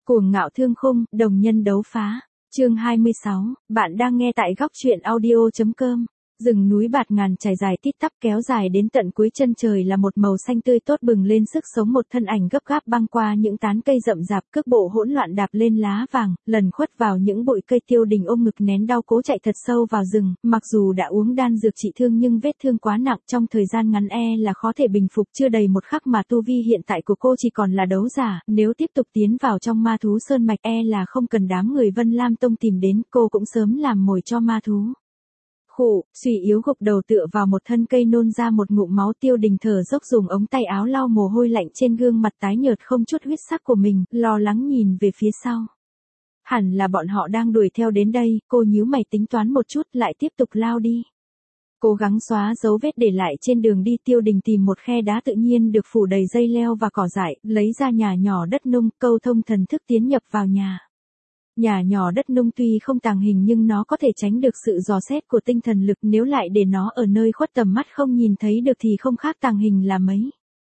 Cuồng ngạo thương khung, đồng nhân đấu phá. Chương 26, bạn đang nghe tại góc truyện audio.com. Rừng núi bạt ngàn trải dài tít tắp kéo dài đến tận cuối chân trời là một màu xanh tươi tốt bừng lên sức sống, một thân ảnh gấp gáp băng qua những tán cây rậm rạp, cước bộ hỗn loạn đạp lên lá vàng, lần khuất vào những bụi cây. Tiêu Đình ôm ngực nén đau cố chạy thật sâu vào rừng, mặc dù đã uống đan dược trị thương nhưng vết thương quá nặng, trong thời gian ngắn là khó thể bình phục. Chưa đầy một khắc mà tu vi hiện tại của cô chỉ còn là đấu giả, nếu tiếp tục tiến vào trong ma thú sơn mạch là không cần đám người Vân Lam Tông tìm đến, cô cũng sớm làm mồi cho ma thú. Khụ, suy yếu gục đầu tựa vào một thân cây nôn ra một ngụm máu. Tiêu Đình thở dốc dùng ống tay áo lau mồ hôi lạnh trên gương mặt tái nhợt không chút huyết sắc của mình, lo lắng nhìn về phía sau. Hẳn là bọn họ đang đuổi theo đến đây, cô nhíu mày tính toán một chút lại tiếp tục lao đi. Cố gắng xóa dấu vết để lại trên đường đi. Tiêu Đình tìm một khe đá tự nhiên được phủ đầy dây leo và cỏ dại, lấy ra nhà nhỏ đất nung, câu thông thần thức tiến nhập vào nhà. Nhà nhỏ đất nung tuy không tàng hình nhưng nó có thể tránh được sự dò xét của tinh thần lực, nếu lại để nó ở nơi khuất tầm mắt không nhìn thấy được thì không khác tàng hình là mấy.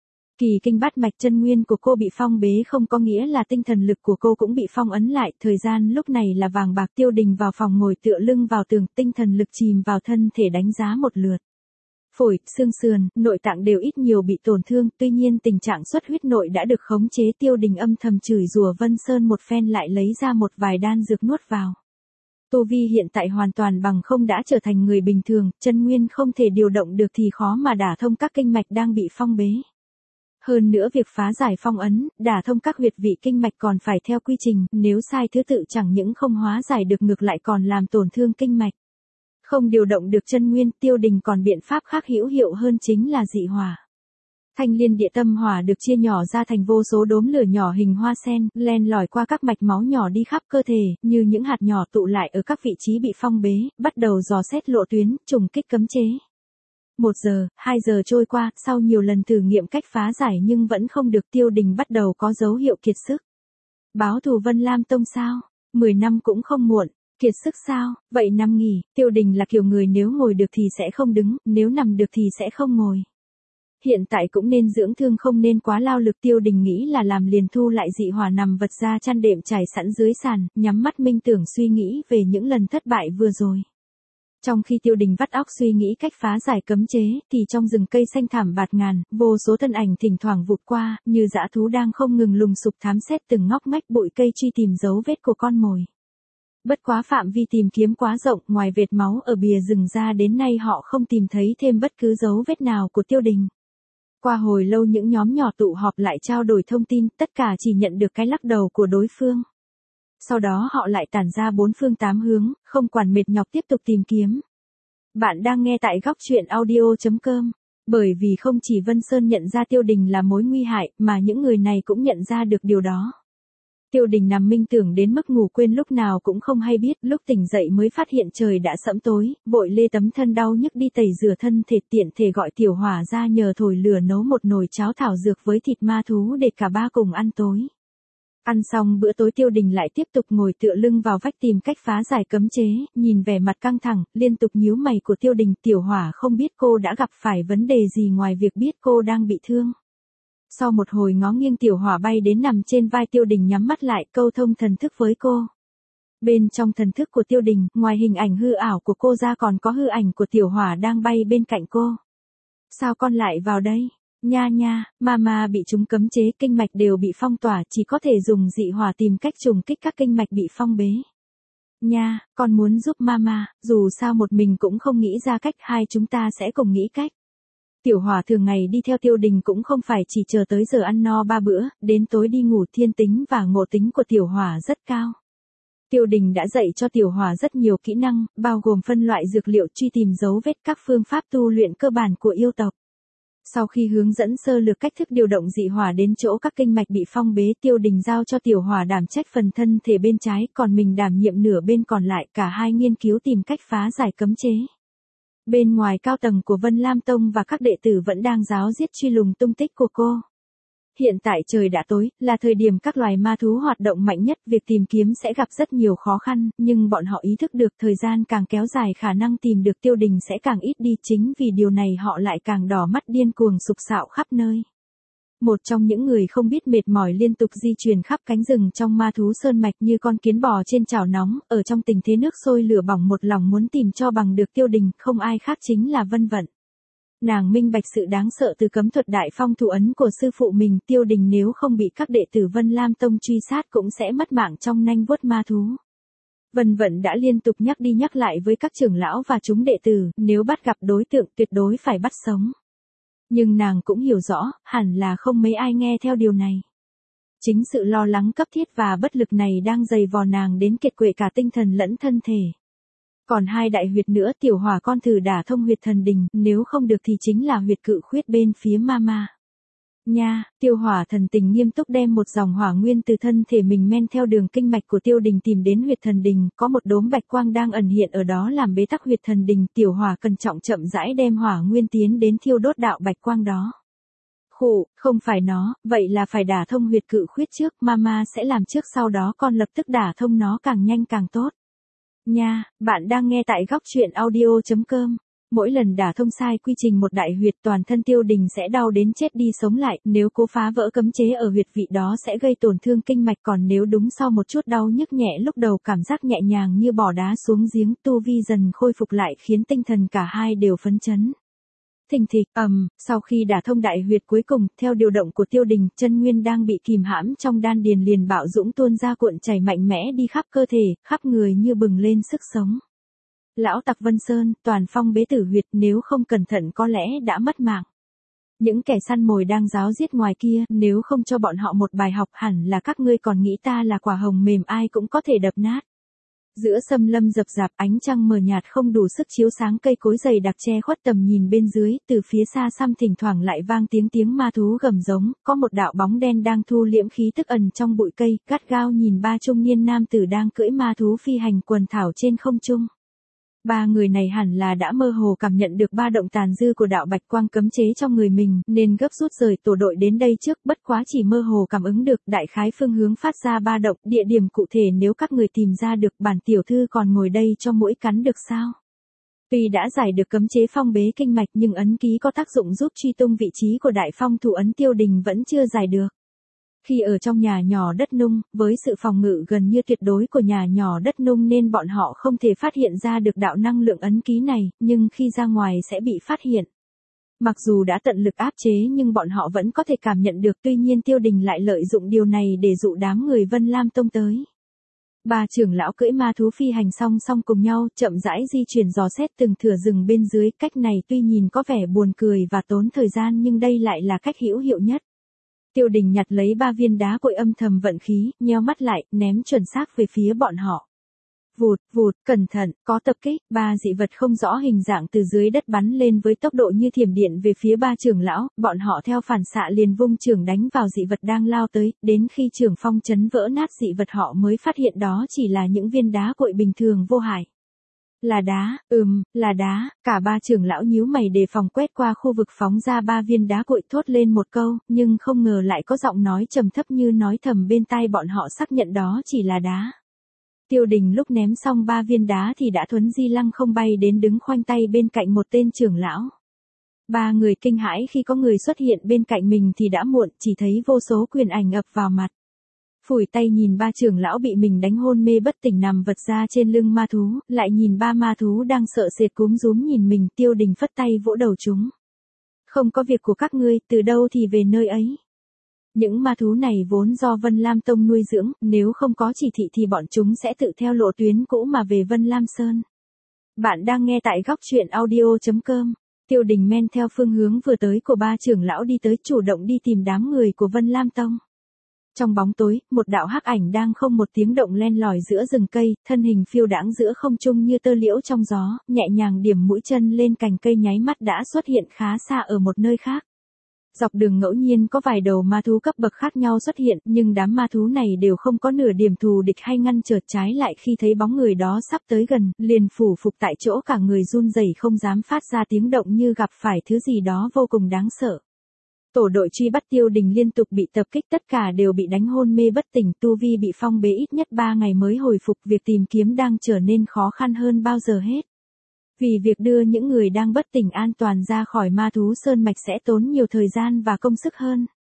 Kỳ kinh bát mạch chân nguyên của cô bị phong bế không có nghĩa là tinh thần lực của cô cũng bị phong ấn lại, thời gian lúc này là vàng bạc. Tiêu Đình vào phòng ngồi tựa lưng vào tường, tinh thần lực chìm vào thân thể đánh giá một lượt. Phổi, xương sườn, nội tạng đều ít nhiều bị tổn thương, tuy nhiên tình trạng xuất huyết nội đã được khống chế. Tiêu Đình âm thầm chửi rủa Vân Sơn một phen lại lấy ra một vài đan dược nuốt vào. Tu vi hiện tại hoàn toàn bằng không, đã trở thành người bình thường, chân nguyên không thể điều động được thì khó mà đả thông các kinh mạch đang bị phong bế. Hơn nữa việc phá giải phong ấn, đả thông các huyệt vị kinh mạch còn phải theo quy trình, nếu sai thứ tự chẳng những không hóa giải được ngược lại còn làm tổn thương kinh mạch. Không điều động được chân nguyên, Tiêu Đình còn biện pháp khác hữu hiệu hơn chính là dị hỏa. Thanh liên địa tâm hỏa được chia nhỏ ra thành vô số đốm lửa nhỏ hình hoa sen, len lỏi qua các mạch máu nhỏ đi khắp cơ thể, như những hạt nhỏ tụ lại ở các vị trí bị phong bế, bắt đầu dò xét lộ tuyến, trùng kích cấm chế. 1 giờ, 2 giờ trôi qua, sau nhiều lần thử nghiệm cách phá giải nhưng vẫn không được. Tiêu Đình bắt đầu có dấu hiệu kiệt sức. Báo thù Vân Lam Tông sao? 10 năm cũng không muộn. Kiệt sức sao? Vậy nằm nghỉ. Tiêu Đình là kiểu người nếu ngồi được thì sẽ không đứng, nếu nằm được thì sẽ không ngồi. Hiện tại cũng nên dưỡng thương không nên quá lao lực. Tiêu Đình nghĩ là làm liền thu lại dị hỏa nằm vật ra chăn đệm trải sẵn dưới sàn, nhắm mắt minh tưởng suy nghĩ về những lần thất bại vừa rồi. Trong khi Tiêu Đình vắt óc suy nghĩ cách phá giải cấm chế, thì trong rừng cây xanh thảm bạt ngàn, vô số thân ảnh thỉnh thoảng vụt qua, như dã thú đang không ngừng lùng sục thám xét từng ngóc ngách bụi cây truy tìm dấu vết của con mồi. Bất quá phạm vi tìm kiếm quá rộng, ngoài vệt máu ở bìa rừng ra đến nay họ không tìm thấy thêm bất cứ dấu vết nào của Tiêu Đình. Qua hồi lâu những nhóm nhỏ tụ họp lại trao đổi thông tin, tất cả chỉ nhận được cái lắc đầu của đối phương. Sau đó họ lại tản ra 4 phương 8 hướng, không quản mệt nhọc tiếp tục tìm kiếm. Bạn đang nghe tại góc truyện audio.com. Bởi vì không chỉ Vân Sơn nhận ra Tiêu Đình là mối nguy hại, mà những người này cũng nhận ra được điều đó. Tiêu Đình nằm minh tưởng đến mức ngủ quên lúc nào cũng không hay biết, lúc tỉnh dậy mới phát hiện trời đã sẫm tối, vội lê tấm thân đau nhức đi tẩy rửa thân thể, tiện thể gọi Tiểu Hỏa ra nhờ thổi lửa nấu một nồi cháo thảo dược với thịt ma thú để cả ba cùng ăn tối. Ăn xong bữa tối Tiêu Đình lại tiếp tục ngồi tựa lưng vào vách tìm cách phá giải cấm chế, nhìn vẻ mặt căng thẳng, liên tục nhíu mày của Tiêu Đình. Tiểu Hỏa không biết cô đã gặp phải vấn đề gì ngoài việc biết cô đang bị thương. Sau một hồi ngó nghiêng Tiểu Hỏa bay đến nằm trên vai Tiêu Đình, nhắm mắt lại câu thông thần thức với cô. Bên trong thần thức của Tiêu Đình, ngoài hình ảnh hư ảo của cô ra còn có hư ảnh của Tiểu Hỏa đang bay bên cạnh cô. Sao con lại vào đây? Nha, mama bị chúng cấm chế, kinh mạch đều bị phong tỏa, chỉ có thể dùng dị hỏa tìm cách trùng kích các kinh mạch bị phong bế. Nha, con muốn giúp mama, dù sao một mình cũng không nghĩ ra cách, hai chúng ta sẽ cùng nghĩ cách. Tiểu Hỏa thường ngày đi theo Tiêu Đình cũng không phải chỉ chờ tới giờ ăn no 3 bữa, đến tối đi ngủ. Thiên tính và ngộ tính của Tiểu Hỏa rất cao. Tiêu Đình đã dạy cho Tiểu Hỏa rất nhiều kỹ năng, bao gồm phân loại dược liệu, truy tìm dấu vết, các phương pháp tu luyện cơ bản của yêu tộc. Sau khi hướng dẫn sơ lược cách thức điều động dị hỏa đến chỗ các kinh mạch bị phong bế, Tiêu Đình giao cho Tiểu Hỏa đảm trách phần thân thể bên trái, còn mình đảm nhiệm nửa bên còn lại, cả hai nghiên cứu tìm cách phá giải cấm chế. Bên ngoài cao tầng của Vân Lam Tông và các đệ tử vẫn đang ráo riết truy lùng tung tích của cô. Hiện tại trời đã tối, là thời điểm các loài ma thú hoạt động mạnh nhất, việc tìm kiếm sẽ gặp rất nhiều khó khăn, nhưng bọn họ ý thức được thời gian càng kéo dài khả năng tìm được Tiêu Đình sẽ càng ít đi, chính vì điều này họ lại càng đỏ mắt điên cuồng sục sạo khắp nơi. Một trong những người không biết mệt mỏi liên tục di chuyển khắp cánh rừng trong ma thú sơn mạch như con kiến bò trên chảo nóng, ở trong tình thế nước sôi lửa bỏng một lòng muốn tìm cho bằng được Tiêu Đình, không ai khác chính là Vân Vận. Nàng minh bạch sự đáng sợ từ cấm thuật đại phong thủ ấn của sư phụ mình, Tiêu Đình nếu không bị các đệ tử Vân Lam Tông truy sát cũng sẽ mất mạng trong nanh vuốt ma thú. Vân Vận đã liên tục nhắc đi nhắc lại với các trưởng lão và chúng đệ tử, nếu bắt gặp đối tượng tuyệt đối phải bắt sống. Nhưng nàng cũng hiểu rõ, hẳn là không mấy ai nghe theo điều này. Chính sự lo lắng cấp thiết và bất lực này đang dày vò nàng đến kiệt quệ cả tinh thần lẫn thân thể. Còn hai đại huyệt nữa, Tiểu Hỏa con thử đả thông huyệt thần đình, nếu không được thì chính là huyệt cự khuyết bên phía Mama. Nha, Tiêu Hỏa thần tình nghiêm túc đem một dòng hỏa nguyên từ thân thể mình men theo đường kinh mạch của Tiêu Đình tìm đến huyệt thần đình, có một đốm bạch quang đang ẩn hiện ở đó làm bế tắc huyệt thần đình, Tiểu Hỏa cẩn trọng chậm rãi đem hỏa nguyên tiến đến thiêu đốt đạo bạch quang đó. Khụ, không phải nó, vậy là phải đả thông huyệt cự khuyết trước, Mama sẽ làm trước sau đó con lập tức đả thông nó càng nhanh càng tốt. Nha, bạn đang nghe tại góc truyện audio.com. Mỗi lần đả thông sai quy trình một đại huyệt toàn thân Tiêu Đình sẽ đau đến chết đi sống lại, nếu cố phá vỡ cấm chế ở huyệt vị đó sẽ gây tổn thương kinh mạch, còn nếu đúng sau một chút đau nhức nhẹ lúc đầu cảm giác nhẹ nhàng như bỏ đá xuống giếng, tu vi dần khôi phục lại khiến tinh thần cả hai đều phấn chấn. Thình thịch, sau khi đả thông đại huyệt cuối cùng, theo điều động của Tiêu Đình, chân nguyên đang bị kìm hãm trong đan điền liền bạo dũng tuôn ra cuộn chảy mạnh mẽ đi khắp cơ thể, khắp người như bừng lên sức sống. Lão tặc Vân Sơn, toàn phong bế tử huyệt, nếu không cẩn thận có lẽ đã mất mạng. Những kẻ săn mồi đang ráo giết ngoài kia, nếu không cho bọn họ một bài học hẳn là các ngươi còn nghĩ ta là quả hồng mềm ai cũng có thể đập nát. Giữa xâm lâm rập rạp, ánh trăng mờ nhạt không đủ sức chiếu sáng cây cối dày đặc che khuất tầm nhìn bên dưới, từ phía xa xăm thỉnh thoảng lại vang tiếng ma thú gầm giống, có một đạo bóng đen đang thu liễm khí tức ẩn trong bụi cây, gắt gao nhìn ba trung niên nam tử đang cưỡi ma thú phi hành quần thảo trên không trung. Ba người này hẳn là đã mơ hồ cảm nhận được ba động tàn dư của đạo bạch quang cấm chế trong người mình, nên gấp rút rời tổ đội đến đây trước, bất quá chỉ mơ hồ cảm ứng được đại khái phương hướng phát ra ba động, địa điểm cụ thể nếu các người tìm ra được, bản tiểu thư còn ngồi đây cho muỗi cắn được sao? Tuy đã giải được cấm chế phong bế kinh mạch nhưng ấn ký có tác dụng giúp truy tung vị trí của đại phong thủ ấn Tiêu Đình vẫn chưa giải được. Khi ở trong nhà nhỏ đất nung, với sự phòng ngự gần như tuyệt đối của nhà nhỏ đất nung nên bọn họ không thể phát hiện ra được đạo năng lượng ấn ký này, nhưng khi ra ngoài sẽ bị phát hiện. Mặc dù đã tận lực áp chế nhưng bọn họ vẫn có thể cảm nhận được, tuy nhiên Tiêu Đình lại lợi dụng điều này để dụ đám người Vân Lam Tông tới. Ba trưởng lão cưỡi ma thú phi hành song song cùng nhau, chậm rãi di chuyển dò xét từng thửa rừng bên dưới, cách này tuy nhìn có vẻ buồn cười và tốn thời gian nhưng đây lại là cách hữu hiệu nhất. Tiêu Đình nhặt lấy ba viên đá cội âm thầm vận khí, nheo mắt lại, ném chuẩn xác về phía bọn họ. Vụt, vụt, cẩn thận, có tập kích, ba dị vật không rõ hình dạng từ dưới đất bắn lên với tốc độ như thiểm điện về phía ba trưởng lão, bọn họ theo phản xạ liền vung chưởng đánh vào dị vật đang lao tới, đến khi chưởng phong chấn vỡ nát dị vật họ mới phát hiện đó chỉ là những viên đá cội bình thường vô hại. Là đá, là đá, cả ba trưởng lão nhíu mày đề phòng quét qua khu vực phóng ra ba viên đá cội thốt lên một câu, nhưng không ngờ lại có giọng nói trầm thấp như nói thầm bên tai bọn họ xác nhận đó chỉ là đá. Tiêu Đình lúc ném xong ba viên đá thì đã thuấn di lăng không bay đến đứng khoanh tay bên cạnh một tên trưởng lão. Ba người kinh hãi khi có người xuất hiện bên cạnh mình thì đã muộn, chỉ thấy vô số quyền ảnh ập vào mặt. Phủi tay nhìn ba trưởng lão bị mình đánh hôn mê bất tỉnh nằm vật ra trên lưng ma thú, lại nhìn ba ma thú đang sợ sệt cúm rúm nhìn mình, Tiêu Đình phất tay vỗ đầu chúng. Không có việc của các ngươi, từ đâu thì về nơi ấy. Những ma thú này vốn do Vân Lam Tông nuôi dưỡng, nếu không có chỉ thị thì bọn chúng sẽ tự theo lộ tuyến cũ mà về Vân Lam Sơn. Bạn đang nghe tại góc truyện audio.com. Tiêu Đình men theo phương hướng vừa tới của ba trưởng lão đi tới, chủ động đi tìm đám người của Vân Lam Tông. Trong bóng tối, một đạo hắc ảnh đang không một tiếng động len lỏi giữa rừng cây, thân hình phiêu đãng giữa không trung như tơ liễu trong gió, nhẹ nhàng điểm mũi chân lên cành cây nháy mắt đã xuất hiện khá xa ở một nơi khác. Dọc đường ngẫu nhiên có vài đầu ma thú cấp bậc khác nhau xuất hiện, nhưng đám ma thú này đều không có nửa điểm thù địch hay ngăn trở, trái lại khi thấy bóng người đó sắp tới gần, liền phủ phục tại chỗ, cả người run rẩy không dám phát ra tiếng động như gặp phải thứ gì đó vô cùng đáng sợ. Tổ đội truy bắt Tiêu Đình liên tục bị tập kích, tất cả đều bị đánh hôn mê bất tỉnh, tu vi bị phong bế ít nhất 3 ngày mới hồi phục, việc tìm kiếm đang trở nên khó khăn hơn bao giờ hết. Vì việc đưa những người đang bất tỉnh an toàn ra khỏi ma thú sơn mạch sẽ tốn nhiều thời gian và công sức hơn.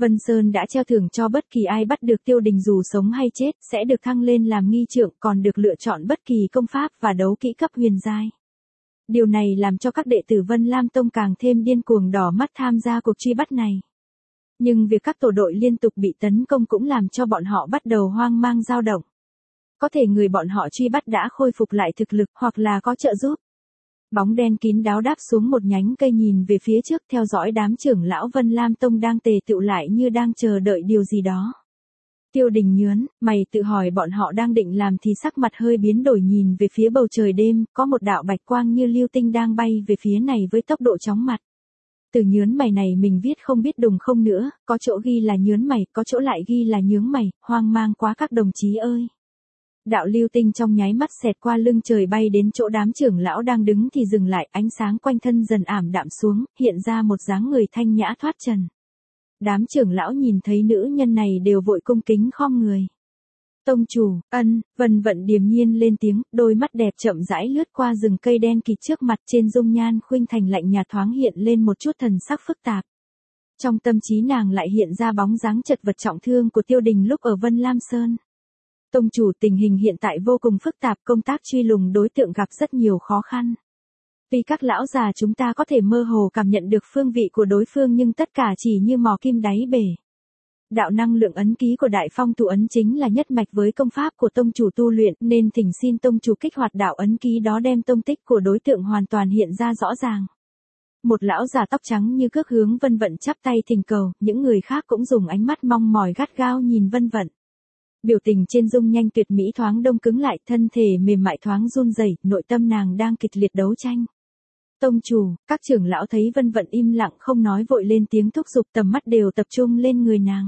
Vân Sơn đã treo thưởng cho bất kỳ ai bắt được Tiêu Đình dù sống hay chết, sẽ được thăng lên làm nghi trượng, còn được lựa chọn bất kỳ công pháp và đấu kỹ cấp huyền giai. Điều này làm cho các đệ tử Vân Lam Tông càng thêm điên cuồng đỏ mắt tham gia cuộc truy bắt này. Nhưng việc các tổ đội liên tục bị tấn công cũng làm cho bọn họ bắt đầu hoang mang dao động. Có thể người bọn họ truy bắt đã khôi phục lại thực lực hoặc là có trợ giúp. Bóng đen kín đáo đáp xuống một nhánh cây nhìn về phía trước theo dõi đám trưởng lão Vân Lam Tông đang tề tựu lại như đang chờ đợi điều gì đó. Tiêu Đình nhớn, mày tự hỏi bọn họ đang định làm thì sắc mặt hơi biến đổi nhìn về phía bầu trời đêm, có một đạo bạch quang như lưu tinh đang bay về phía này với tốc độ chóng mặt. Từ nhớn mày này mình viết không biết đùng không nữa, có chỗ ghi là nhớn mày, có chỗ lại ghi là nhướng mày, hoang mang quá các đồng chí ơi. Đạo lưu tinh trong nháy mắt xẹt qua lưng trời bay đến chỗ đám trưởng lão đang đứng thì dừng lại, ánh sáng quanh thân dần ảm đạm xuống, hiện ra một dáng người thanh nhã thoát trần. Đám trưởng lão nhìn thấy nữ nhân này đều vội cung kính khom người. Tông chủ, Vân Vận điềm nhiên lên tiếng, đôi mắt đẹp chậm rãi lướt qua rừng cây đen kịt trước mặt, trên dung nhan khuynh thành lạnh nhạt thoáng hiện lên một chút thần sắc phức tạp. Trong tâm trí nàng lại hiện ra bóng dáng chật vật trọng thương của Tiêu Đình lúc ở Vân Lam Sơn. Tông chủ, tình hình hiện tại vô cùng phức tạp, công tác truy lùng đối tượng gặp rất nhiều khó khăn. Vì các lão già chúng ta có thể mơ hồ cảm nhận được phương vị của đối phương nhưng tất cả chỉ như mò kim đáy bể. Đạo năng lượng ấn ký của Đại Phong tụ ấn chính là nhất mạch với công pháp của tông chủ tu luyện, nên thỉnh xin tông chủ kích hoạt đạo ấn ký đó đem tông tích của đối tượng hoàn toàn hiện ra rõ ràng. Một lão già tóc trắng như cước hướng Vân Vận chắp tay thỉnh cầu, những người khác cũng dùng ánh mắt mong mỏi gắt gao nhìn Vân Vận. Biểu tình trên dung nhanh tuyệt mỹ thoáng đông cứng lại, thân thể mềm mại thoáng run rẩy, nội tâm nàng đang kịch liệt đấu tranh. Tông chủ, các trưởng lão thấy Vân Vận im lặng không nói vội lên tiếng thúc giục, tầm mắt đều tập trung lên người nàng.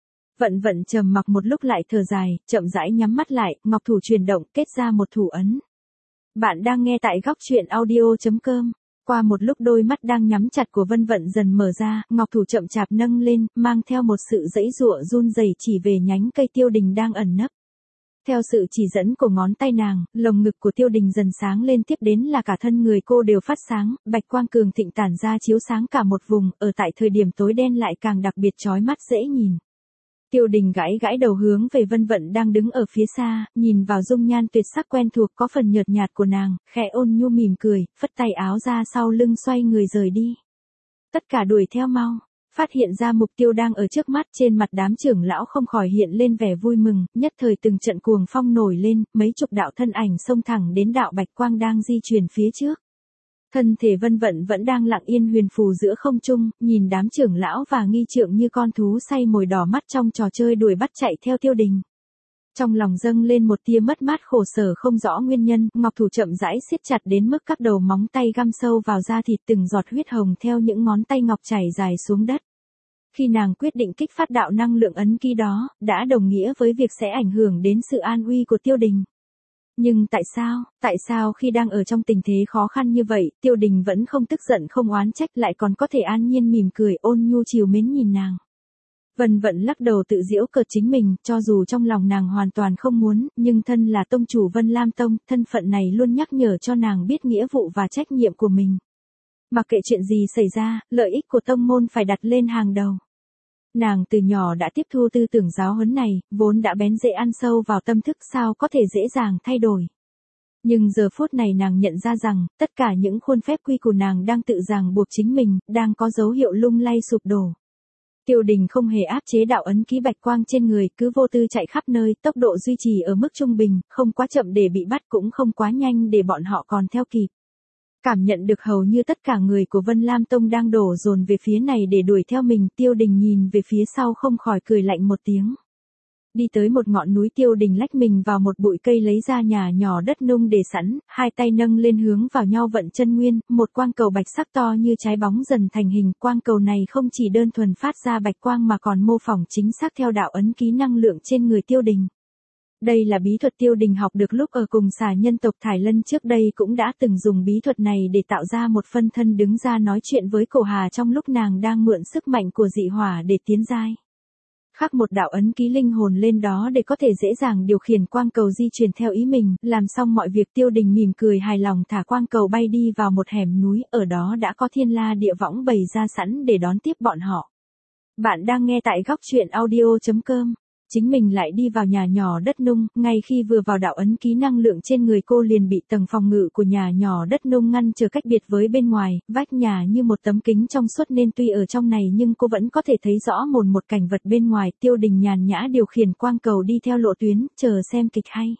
Vân Vận trầm mặc một lúc lại thở dài, chậm rãi nhắm mắt lại, ngọc thủ chuyển động kết ra một thủ ấn. Bạn đang nghe tại góc truyện audio.com. Qua một lúc đôi mắt đang nhắm chặt của Vân Vận dần mở ra, ngọc thủ chậm chạp nâng lên, mang theo một sự giãy giụa run rẩy chỉ về nhánh cây Tiêu Đình đang ẩn nấp. Theo sự chỉ dẫn của ngón tay nàng, lồng ngực của Tiêu Đình dần sáng lên, tiếp đến là cả thân người cô đều phát sáng, bạch quang cường thịnh tản ra chiếu sáng cả một vùng, ở tại thời điểm tối đen lại càng đặc biệt chói mắt dễ nhìn. Tiêu Đình gãi gãi đầu hướng về Vân Vận đang đứng ở phía xa, nhìn vào dung nhan tuyệt sắc quen thuộc có phần nhợt nhạt của nàng, khẽ ôn nhu mỉm cười, phất tay áo ra sau lưng xoay người rời đi. Tất cả đuổi theo mau. Phát hiện ra mục tiêu đang ở trước mắt, trên mặt đám trưởng lão không khỏi hiện lên vẻ vui mừng, nhất thời từng trận cuồng phong nổi lên, mấy chục đạo thân ảnh xông thẳng đến đạo bạch quang đang di chuyển phía trước. Thân thể Vân Vận vẫn đang lặng yên huyền phù giữa không trung, nhìn đám trưởng lão và nghi trượng như con thú say mồi đỏ mắt trong trò chơi đuổi bắt chạy theo Tiêu Đình. Trong lòng dâng lên một tia mất mát khổ sở không rõ nguyên nhân, ngọc thủ chậm rãi siết chặt đến mức các đầu móng tay găm sâu vào da thịt, từng giọt huyết hồng theo những ngón tay ngọc chảy dài xuống đất. Khi nàng quyết định kích phát đạo năng lượng ấn ký đó, đã đồng nghĩa với việc sẽ ảnh hưởng đến sự an uy của Tiêu Đình. Nhưng tại sao khi đang ở trong tình thế khó khăn như vậy, Tiêu Đình vẫn không tức giận không oán trách lại còn có thể an nhiên mỉm cười ôn nhu chiều mến nhìn nàng. Vân Vận lắc đầu tự giễu cợt chính mình, cho dù trong lòng nàng hoàn toàn không muốn, nhưng thân là tông chủ Vân Lam Tông, thân phận này luôn nhắc nhở cho nàng biết nghĩa vụ và trách nhiệm của mình. Mặc kệ chuyện gì xảy ra, lợi ích của tông môn phải đặt lên hàng đầu. Nàng từ nhỏ đã tiếp thu tư tưởng giáo huấn này, vốn đã bén rễ ăn sâu vào tâm thức, sao có thể dễ dàng thay đổi. Nhưng giờ phút này nàng nhận ra rằng, tất cả những khuôn phép quy củ nàng đang tự ràng buộc chính mình, đang có dấu hiệu lung lay sụp đổ. Tiêu Đình không hề áp chế đạo ấn ký bạch quang trên người, cứ vô tư chạy khắp nơi, tốc độ duy trì ở mức trung bình, không quá chậm để bị bắt cũng không quá nhanh để bọn họ còn theo kịp. Cảm nhận được hầu như tất cả người của Vân Lam Tông đang đổ dồn về phía này để đuổi theo mình, Tiêu Đình nhìn về phía sau không khỏi cười lạnh một tiếng. Đi tới một ngọn núi, Tiêu Đình lách mình vào một bụi cây lấy ra nhà nhỏ đất nung để sẵn, hai tay nâng lên hướng vào nhau vận chân nguyên, một quang cầu bạch sắc to như trái bóng dần thành hình, quang cầu này không chỉ đơn thuần phát ra bạch quang mà còn mô phỏng chính xác theo đạo ấn ký năng lượng trên người Tiêu Đình. Đây là bí thuật Tiêu Đình học được lúc ở cùng xà nhân tộc Thải Lân, trước đây cũng đã từng dùng bí thuật này để tạo ra một phân thân đứng ra nói chuyện với Cổ Hà trong lúc nàng đang mượn sức mạnh của dị hỏa để tiến giai. Khắc một đạo ấn ký linh hồn lên đó để có thể dễ dàng điều khiển quang cầu di chuyển theo ý mình, làm xong mọi việc Tiêu Đình mỉm cười hài lòng thả quang cầu bay đi vào một hẻm núi, ở đó đã có Thiên La Địa Võng bày ra sẵn để đón tiếp bọn họ. Bạn đang nghe tại góc chuyện audio.com. Chính mình lại đi vào nhà nhỏ đất nung, ngay khi vừa vào đạo ấn ký năng lượng trên người cô liền bị tầng phòng ngự của nhà nhỏ đất nung ngăn trở cách biệt với bên ngoài, vách nhà như một tấm kính trong suốt nên tuy ở trong này nhưng cô vẫn có thể thấy rõ một cảnh vật bên ngoài. Tiêu Đình nhàn nhã điều khiển quang cầu đi theo lộ tuyến, chờ xem kịch hay.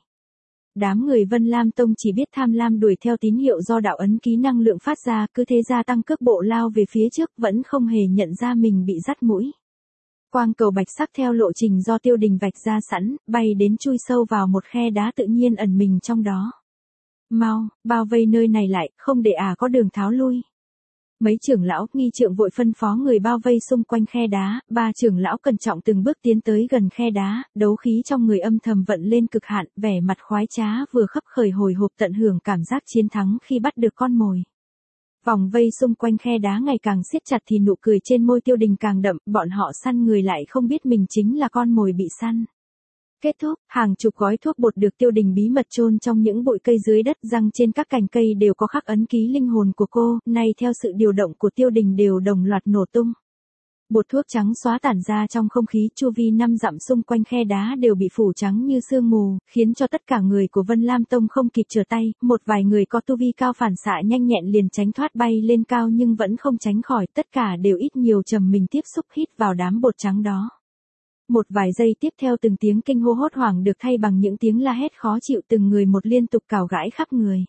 Đám người Vân Lam Tông chỉ biết tham lam đuổi theo tín hiệu do đạo ấn ký năng lượng phát ra, cứ thế gia tăng cước bộ lao về phía trước, vẫn không hề nhận ra mình bị dắt mũi. Quang cầu bạch sắc theo lộ trình do Tiêu Đình vạch ra sẵn, bay đến chui sâu vào một khe đá tự nhiên ẩn mình trong đó. Mau, bao vây nơi này lại, không để có đường tháo lui. Mấy trưởng lão, nghi trượng vội phân phó người bao vây xung quanh khe đá, ba trưởng lão cẩn trọng từng bước tiến tới gần khe đá, đấu khí trong người âm thầm vận lên cực hạn, vẻ mặt khoái trá vừa khấp khởi hồi hộp tận hưởng cảm giác chiến thắng khi bắt được con mồi. Vòng vây xung quanh khe đá ngày càng siết chặt thì nụ cười trên môi Tiêu Đình càng đậm, bọn họ săn người lại không biết mình chính là con mồi bị săn. Kết thúc, hàng chục gói thuốc bột được Tiêu Đình bí mật chôn trong những bụi cây dưới đất, răng trên các cành cây đều có khắc ấn ký linh hồn của cô, nay theo sự điều động của Tiêu Đình đều đồng loạt nổ tung. Bột thuốc trắng xóa tản ra trong không khí, chu vi 5 dặm xung quanh khe đá đều bị phủ trắng như sương mù, khiến cho tất cả người của Vân Lam Tông không kịp trở tay, một vài người có tu vi cao phản xạ nhanh nhẹn liền tránh thoát bay lên cao nhưng vẫn không tránh khỏi, tất cả đều ít nhiều trầm mình tiếp xúc hít vào đám bột trắng đó. Một vài giây tiếp theo từng tiếng kinh hô hốt hoảng được thay bằng những tiếng la hét khó chịu từng người một liên tục cào gãi khắp người.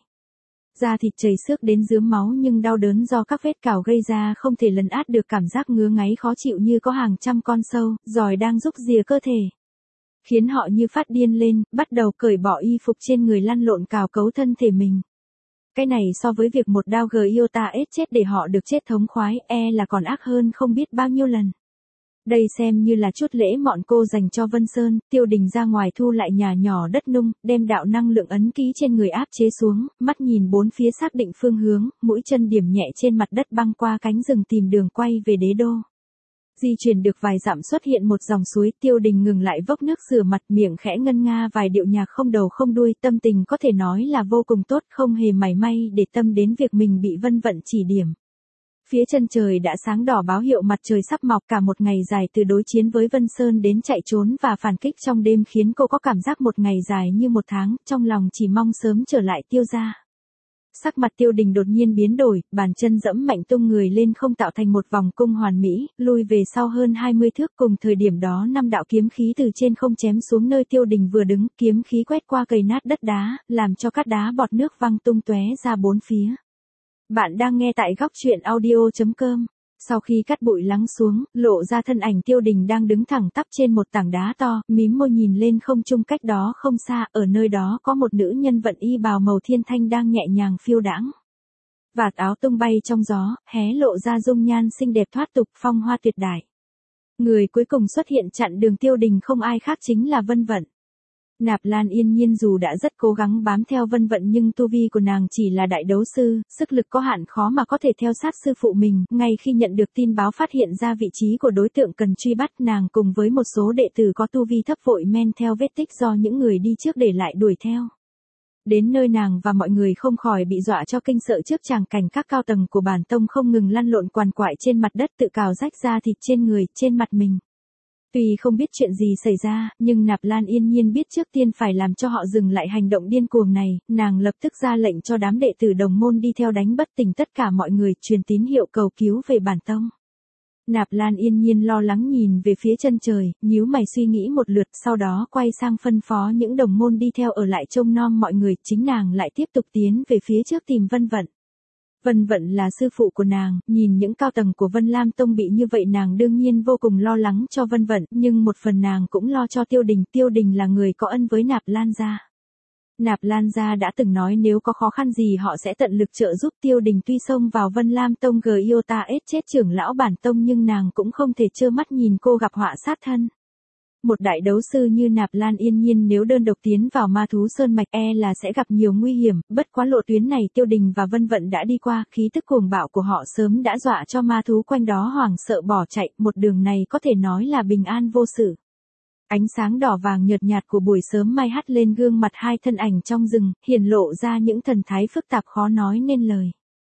Da thịt chảy xước đến rướm máu nhưng đau đớn do các vết cào gây ra không thể lấn át được cảm giác ngứa ngáy khó chịu như có hàng trăm con sâu, giòi đang rúc rìa cơ thể. Khiến họ như phát điên lên, bắt đầu cởi bỏ y phục trên người lăn lộn cào cấu thân thể mình. Cái này so với việc một đao Giota ết chết để họ được chết thống khoái là còn ác hơn không biết bao nhiêu lần. Đây xem như là chút lễ mọn cô dành cho Vân Sơn. Tiêu Đình ra ngoài thu lại nhà nhỏ đất nung, đem đạo năng lượng ấn ký trên người áp chế xuống, mắt nhìn bốn phía xác định phương hướng, mũi chân điểm nhẹ trên mặt đất băng qua cánh rừng tìm đường quay về đế đô. Di chuyển được vài dặm xuất hiện một dòng suối, Tiêu Đình ngừng lại vốc nước rửa mặt, miệng khẽ ngân nga vài điệu nhạc không đầu không đuôi, tâm tình có thể nói là vô cùng tốt, không hề mảy may để tâm đến việc mình bị Vân Vận chỉ điểm. Phía chân trời đã sáng đỏ báo hiệu mặt trời sắp mọc, cả một ngày dài từ đối chiến với Vân Sơn đến chạy trốn và phản kích trong đêm khiến cô có cảm giác một ngày dài như một tháng, trong lòng chỉ mong sớm trở lại Tiêu gia. Sắc mặt Tiêu Đình đột nhiên biến đổi, bàn chân dẫm mạnh tung người lên không tạo thành một vòng cung hoàn mỹ, lui về sau hơn 20 thước. Cùng thời điểm đó 5 đạo kiếm khí từ trên không chém xuống nơi Tiêu Đình vừa đứng, kiếm khí quét qua cày nát đất đá, làm cho cát đá bọt nước văng tung tóe ra bốn phía. Bạn đang nghe tại góc chuyện audio.com. Sau khi cát bụi lắng xuống, lộ ra thân ảnh Tiêu Đình đang đứng thẳng tắp trên một tảng đá to, mím môi nhìn lên không trung cách đó không xa, ở nơi đó có một nữ nhân vận y bào màu thiên thanh đang nhẹ nhàng phiêu đãng. Vạt áo tung bay trong gió, hé lộ ra dung nhan xinh đẹp thoát tục, phong hoa tuyệt đại. Người cuối cùng xuất hiện chặn đường Tiêu Đình không ai khác chính là Vân Vận. Nạp Lan Yên Nhiên dù đã rất cố gắng bám theo Vân Vận nhưng tu vi của nàng chỉ là đại đấu sư, sức lực có hạn khó mà có thể theo sát sư phụ mình. Ngay khi nhận được tin báo phát hiện ra vị trí của đối tượng cần truy bắt, nàng cùng với một số đệ tử có tu vi thấp vội men theo vết tích do những người đi trước để lại đuổi theo. Đến nơi nàng và mọi người không khỏi bị dọa cho kinh sợ trước tràng cảnh các cao tầng của bản tông không ngừng lăn lộn quằn quại trên mặt đất tự cào rách da thịt trên người, trên mặt mình. Tuy không biết chuyện gì xảy ra, nhưng Nạp Lan Yên Nhiên biết trước tiên phải làm cho họ dừng lại hành động điên cuồng này, nàng lập tức ra lệnh cho đám đệ tử đồng môn đi theo đánh bất tỉnh tất cả mọi người, truyền tín hiệu cầu cứu về bản tông. Nạp Lan Yên Nhiên lo lắng nhìn về phía chân trời, nhíu mày suy nghĩ một lượt, sau đó quay sang phân phó những đồng môn đi theo ở lại trông nom mọi người, chính nàng lại tiếp tục tiến về phía trước tìm Vân Vận. Vân Vận là sư phụ của nàng, nhìn những cao tầng của Vân Lam Tông bị như vậy nàng đương nhiên vô cùng lo lắng cho Vân Vận, nhưng một phần nàng cũng lo cho Tiêu Đình. Tiêu Đình là người có ân với Nạp Lan gia. Nạp Lan gia đã từng nói nếu có khó khăn gì họ sẽ tận lực trợ giúp. Tiêu Đình tuy xông vào Vân Lam Tông Giota ết chết trưởng lão bản tông nhưng nàng cũng không thể trơ mắt nhìn cô gặp họa sát thân. Một đại đấu sư như Nạp Lan Yên Nhiên nếu đơn độc tiến vào ma thú sơn mạch là sẽ gặp nhiều nguy hiểm, bất quá lộ tuyến này Tiêu Đình và Vân Vận đã đi qua, khí tức cuồng bạo của họ sớm đã dọa cho ma thú quanh đó hoảng sợ bỏ chạy, một đường này có thể nói là bình an vô sự. Ánh sáng đỏ vàng nhợt nhạt của buổi sớm mai hắt lên gương mặt hai thân ảnh trong rừng, hiển lộ ra những thần thái phức tạp khó nói nên lời.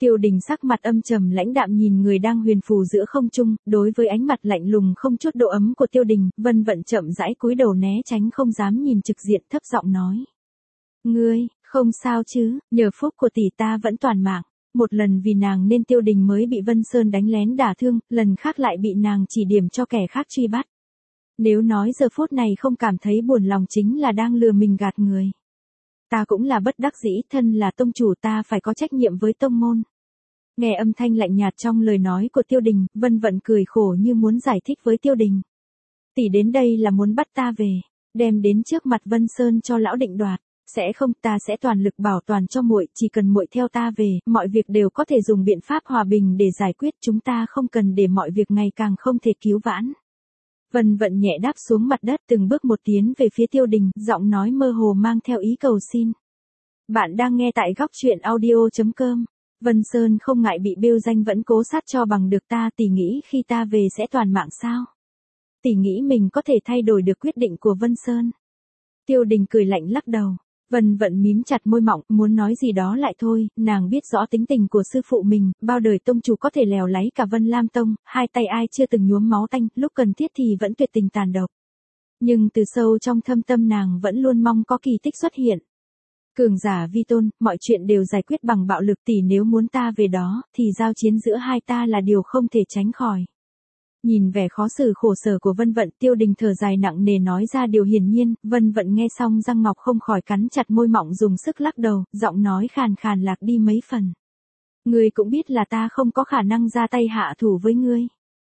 Tiêu Đình sắc mặt âm trầm lãnh đạm nhìn người đang huyền phù giữa không trung, đối với ánh mặt lạnh lùng không chút độ ấm của Tiêu Đình, Vân Vận chậm rãi cúi đầu né tránh không dám nhìn trực diện, thấp giọng nói. Ngươi, không sao chứ, nhờ phúc của tỷ ta vẫn toàn mạng. Một lần vì nàng nên Tiêu Đình mới bị Vân Sơn đánh lén đả thương, lần khác lại bị nàng chỉ điểm cho kẻ khác truy bắt. Nếu nói giờ phút này không cảm thấy buồn lòng chính là đang lừa mình gạt người. Ta cũng là bất đắc dĩ, thân là tông chủ ta phải có trách nhiệm với tông môn. Nghe âm thanh lạnh nhạt trong lời nói của Tiêu Đình, Vân Vận cười khổ như muốn giải thích với Tiêu Đình. Tỷ đến đây là muốn bắt ta về, đem đến trước mặt Vân Sơn cho lão định đoạt. Sẽ không, ta sẽ toàn lực bảo toàn cho muội, chỉ cần muội theo ta về, mọi việc đều có thể dùng biện pháp hòa bình để giải quyết, chúng ta không cần để mọi việc ngày càng không thể cứu vãn. Vân Vận nhẹ đáp xuống mặt đất, từng bước một tiến về phía Tiêu Đình, giọng nói mơ hồ mang theo ý cầu xin. Bạn đang nghe tại góc truyện audio.com. Vân Sơn không ngại bị bêu danh vẫn cố sát cho bằng được ta, tỷ nghĩ khi ta về sẽ toàn mạng sao? Tỷ nghĩ mình có thể thay đổi được quyết định của Vân Sơn? Tiêu Đình cười lạnh lắc đầu. Vân Vận mím chặt môi mọng, muốn nói gì đó lại thôi, nàng biết rõ tính tình của sư phụ mình, bao đời tông chủ có thể lèo láy cả Vân Lam Tông, hai tay ai chưa từng nhuốm máu tanh, lúc cần thiết thì vẫn tuyệt tình tàn độc. Nhưng từ sâu trong thâm tâm nàng vẫn luôn mong có kỳ tích xuất hiện. Cường giả vi tôn, mọi chuyện đều giải quyết bằng bạo lực, tỷ nếu muốn ta về đó, thì giao chiến giữa hai ta là điều không thể tránh khỏi. Nhìn vẻ khó xử khổ sở của Vân Vận, Tiêu Đình thở dài nặng nề nói ra điều hiển nhiên, Vân Vận nghe xong răng ngọc không khỏi cắn chặt môi mọng dùng sức lắc đầu, giọng nói khàn khàn lạc đi mấy phần. Ngươi cũng biết là ta không có khả năng ra tay hạ thủ với ngươi.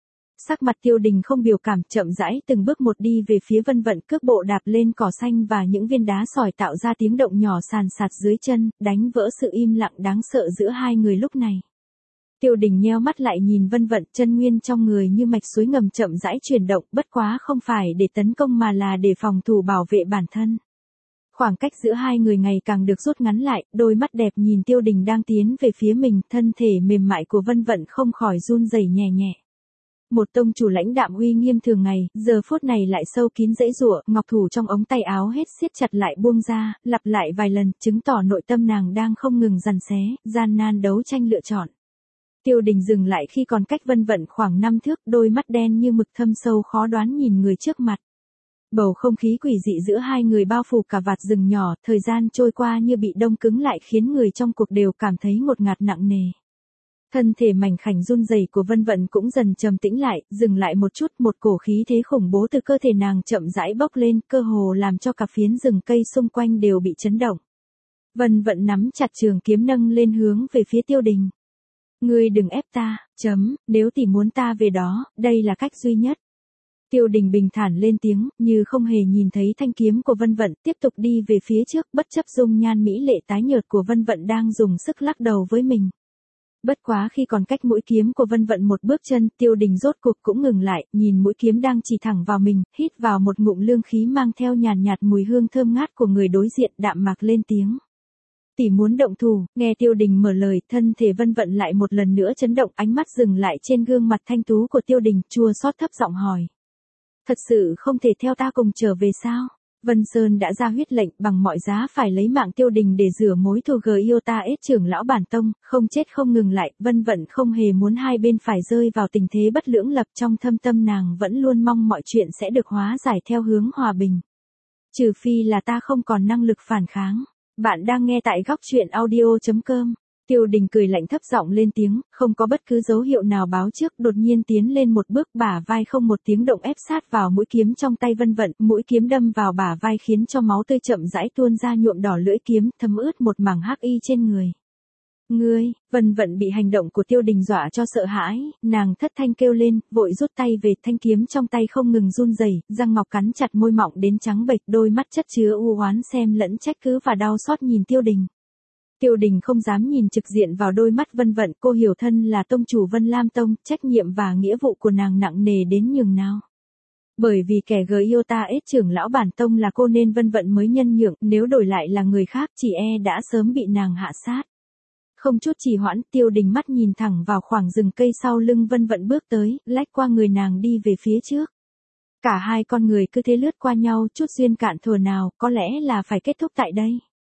Sắc mặt Tiêu Đình không biểu cảm, chậm rãi từng bước một đi về phía Vân Vận, cước bộ đạp lên cỏ xanh và những viên đá sỏi tạo ra tiếng động nhỏ sàn sạt dưới chân, đánh vỡ sự im lặng đáng sợ giữa hai người lúc này. Tiêu Đình nheo mắt lại nhìn Vân Vận, chân nguyên trong người như mạch suối ngầm chậm rãi chuyển động, bất quá không phải để tấn công mà là để phòng thủ bảo vệ bản thân. Khoảng cách giữa hai người ngày càng được rút ngắn lại, đôi mắt đẹp nhìn Tiêu Đình đang tiến về phía mình, thân thể mềm mại của Vân Vận không khỏi run rẩy nhẹ nhẹ. Một tông chủ lãnh đạm uy nghiêm thường ngày, giờ phút này lại sâu kín dãy giụa, ngọc thủ trong ống tay áo hết siết chặt lại buông ra, lặp lại vài lần, chứng tỏ nội tâm nàng đang không ngừng giằng xé, gian nan đấu tranh lựa chọn. Tiêu Đình dừng lại khi còn cách Vân Vận khoảng 5 thước, đôi mắt đen như mực thâm sâu khó đoán nhìn người trước mặt. Bầu không khí quỷ dị giữa hai người bao phủ cả vạt rừng nhỏ, thời gian trôi qua như bị đông cứng lại khiến người trong cuộc đều cảm thấy ngột ngạt nặng nề. Thân thể mảnh khảnh run rẩy của Vân Vận cũng dần trầm tĩnh lại, dừng lại một chút, một cổ khí thế khủng bố từ cơ thể nàng chậm rãi bốc lên, cơ hồ làm cho cả phiến rừng cây xung quanh đều bị chấn động. Vân Vận nắm chặt trường kiếm nâng lên hướng về phía Tiêu Đình. Ngươi đừng ép ta, nếu tỷ muốn ta về đó, đây là cách duy nhất. Tiêu Đình bình thản lên tiếng, như không hề nhìn thấy thanh kiếm của Vân Vận, tiếp tục đi về phía trước, bất chấp dung nhan mỹ lệ tái nhợt của Vân Vận đang dùng sức lắc đầu với mình. Bất quá khi còn cách mũi kiếm của Vân Vận một bước chân, Tiêu Đình rốt cuộc cũng ngừng lại, nhìn mũi kiếm đang chỉ thẳng vào mình, hít vào một ngụm lương khí mang theo nhàn nhạt mùi hương thơm ngát của người đối diện, đạm mạc lên tiếng. Tỷ muốn động thủ, nghe Tiêu Đình mở lời, thân thể Vân Vận lại một lần nữa chấn động, ánh mắt dừng lại trên gương mặt thanh tú của Tiêu Đình, chua xót thấp giọng hỏi. Thật sự không thể theo ta cùng trở về sao? Vân Sơn đã ra huyết lệnh bằng mọi giá phải lấy mạng Tiêu Đình để rửa mối thù Giota S trưởng lão bản tông, không chết không ngừng lại, Vân Vận không hề muốn hai bên phải rơi vào tình thế bất lưỡng lập, trong thâm tâm nàng vẫn luôn mong mọi chuyện sẽ được hóa giải theo hướng hòa bình. Trừ phi là ta không còn năng lực phản kháng. Bạn đang nghe tại góc truyện audio.com. Tiêu Đình cười lạnh thấp giọng lên tiếng, không có bất cứ dấu hiệu nào báo trước, đột nhiên tiến lên một bước, bả vai không một tiếng động ép sát vào mũi kiếm trong tay Vân Vận, mũi kiếm đâm vào bả vai khiến cho máu tươi chậm rãi tuôn ra nhuộm đỏ lưỡi kiếm, thấm ướt một mảng hắc y trên người. Ngươi, Vân Vận bị hành động của Tiêu Đình dọa cho sợ hãi, nàng thất thanh kêu lên, vội rút tay về, thanh kiếm trong tay không ngừng run rẩy, răng ngọc cắn chặt môi mọng đến trắng bệch, đôi mắt chất chứa u oán xem lẫn trách cứ và đau xót nhìn Tiêu Đình. Tiêu Đình không dám nhìn trực diện vào đôi mắt Vân Vận, cô hiểu thân là tông chủ Vân Lam Tông, trách nhiệm và nghĩa vụ của nàng nặng nề đến nhường nào. Bởi vì kẻ Giota S trưởng lão bản tông là cô nên Vân Vận mới nhân nhượng, nếu đổi lại là người khác chỉ đã sớm bị nàng hạ sát. Không chút trì hoãn, Tiêu Đình mắt nhìn thẳng vào khoảng rừng cây sau lưng Vân Vận bước tới, lách qua người nàng đi về phía trước. Cả hai con người cứ thế lướt qua nhau, chút duyên cạn thuở nào, có lẽ là phải kết thúc tại đây.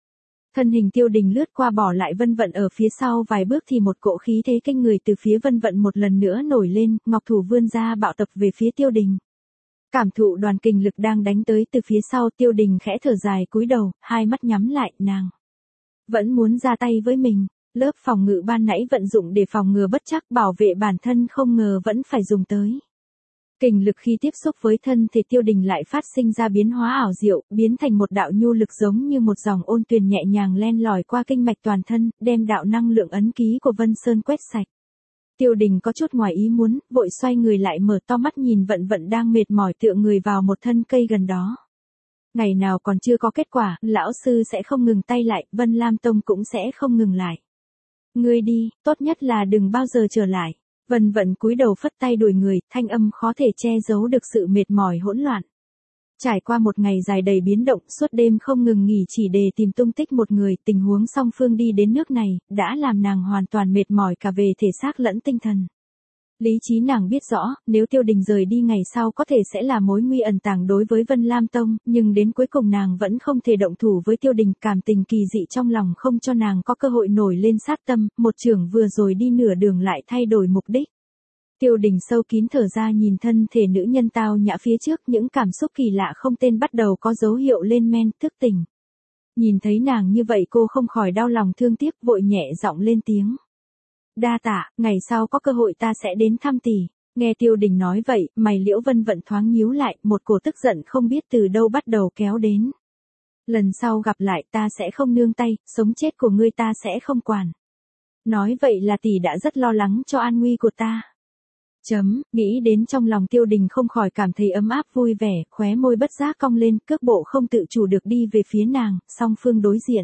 Thân hình Tiêu Đình lướt qua bỏ lại Vân Vận ở phía sau vài bước thì một cỗ khí thế kinh người từ phía Vân Vận một lần nữa nổi lên, ngọc thủ vươn ra bạo tập về phía Tiêu Đình. Cảm thụ đoàn kình lực đang đánh tới từ phía sau, Tiêu Đình khẽ thở dài cúi đầu, hai mắt nhắm lại, nàng vẫn muốn ra tay với mình. Lớp phòng ngự ban nãy vận dụng để phòng ngừa bất trắc bảo vệ bản thân không ngờ vẫn phải dùng tới. Kình lực khi tiếp xúc với thân thể Tiêu Đình lại phát sinh ra biến hóa ảo diệu, biến thành một đạo nhu lực giống như một dòng ôn tuyền nhẹ nhàng len lỏi qua kinh mạch toàn thân, đem đạo năng lượng ấn ký của Vân Sơn quét sạch. Tiêu Đình có chút ngoài ý muốn, vội xoay người lại mở to mắt nhìn Vận Vận đang mệt mỏi tựa người vào một thân cây gần đó. Ngày nào còn chưa có kết quả, lão sư sẽ không ngừng tay lại, Vân Lam Tông cũng sẽ không ngừng lại. Ngươi đi, tốt nhất là đừng bao giờ trở lại. Vân Vận cúi đầu phất tay đuổi người, thanh âm khó thể che giấu được sự mệt mỏi hỗn loạn. Trải qua một ngày dài đầy biến động, suốt đêm không ngừng nghỉ chỉ để tìm tung tích một người, tình huống song phương đi đến nước này, đã làm nàng hoàn toàn mệt mỏi cả về thể xác lẫn tinh thần. Lý trí nàng biết rõ, nếu Tiêu Đình rời đi ngày sau có thể sẽ là mối nguy ẩn tàng đối với Vân Lam Tông, nhưng đến cuối cùng nàng vẫn không thể động thủ với Tiêu Đình, cảm tình kỳ dị trong lòng không cho nàng có cơ hội nổi lên sát tâm, một chưởng vừa rồi đi nửa đường lại thay đổi mục đích. Tiêu Đình sâu kín thở ra nhìn thân thể nữ nhân tao nhã phía trước, những cảm xúc kỳ lạ không tên bắt đầu có dấu hiệu lên men, thức tỉnh. Nhìn thấy nàng như vậy cô không khỏi đau lòng thương tiếc, vội nhẹ giọng lên tiếng. Đa tạ, ngày sau có cơ hội ta sẽ đến thăm tỷ. Nghe Tiêu Đình nói vậy, mày Liễu Vân Vận thoáng nhíu lại, một cổ tức giận không biết từ đâu bắt đầu kéo đến. Lần sau gặp lại ta sẽ không nương tay, sống chết của ngươi ta sẽ không quản. Nói vậy là tỷ đã rất lo lắng cho an nguy của ta. Nghĩ đến trong lòng Tiêu Đình không khỏi cảm thấy ấm áp vui vẻ, khóe môi bất giác cong lên, cước bộ không tự chủ được đi về phía nàng, song phương đối diện.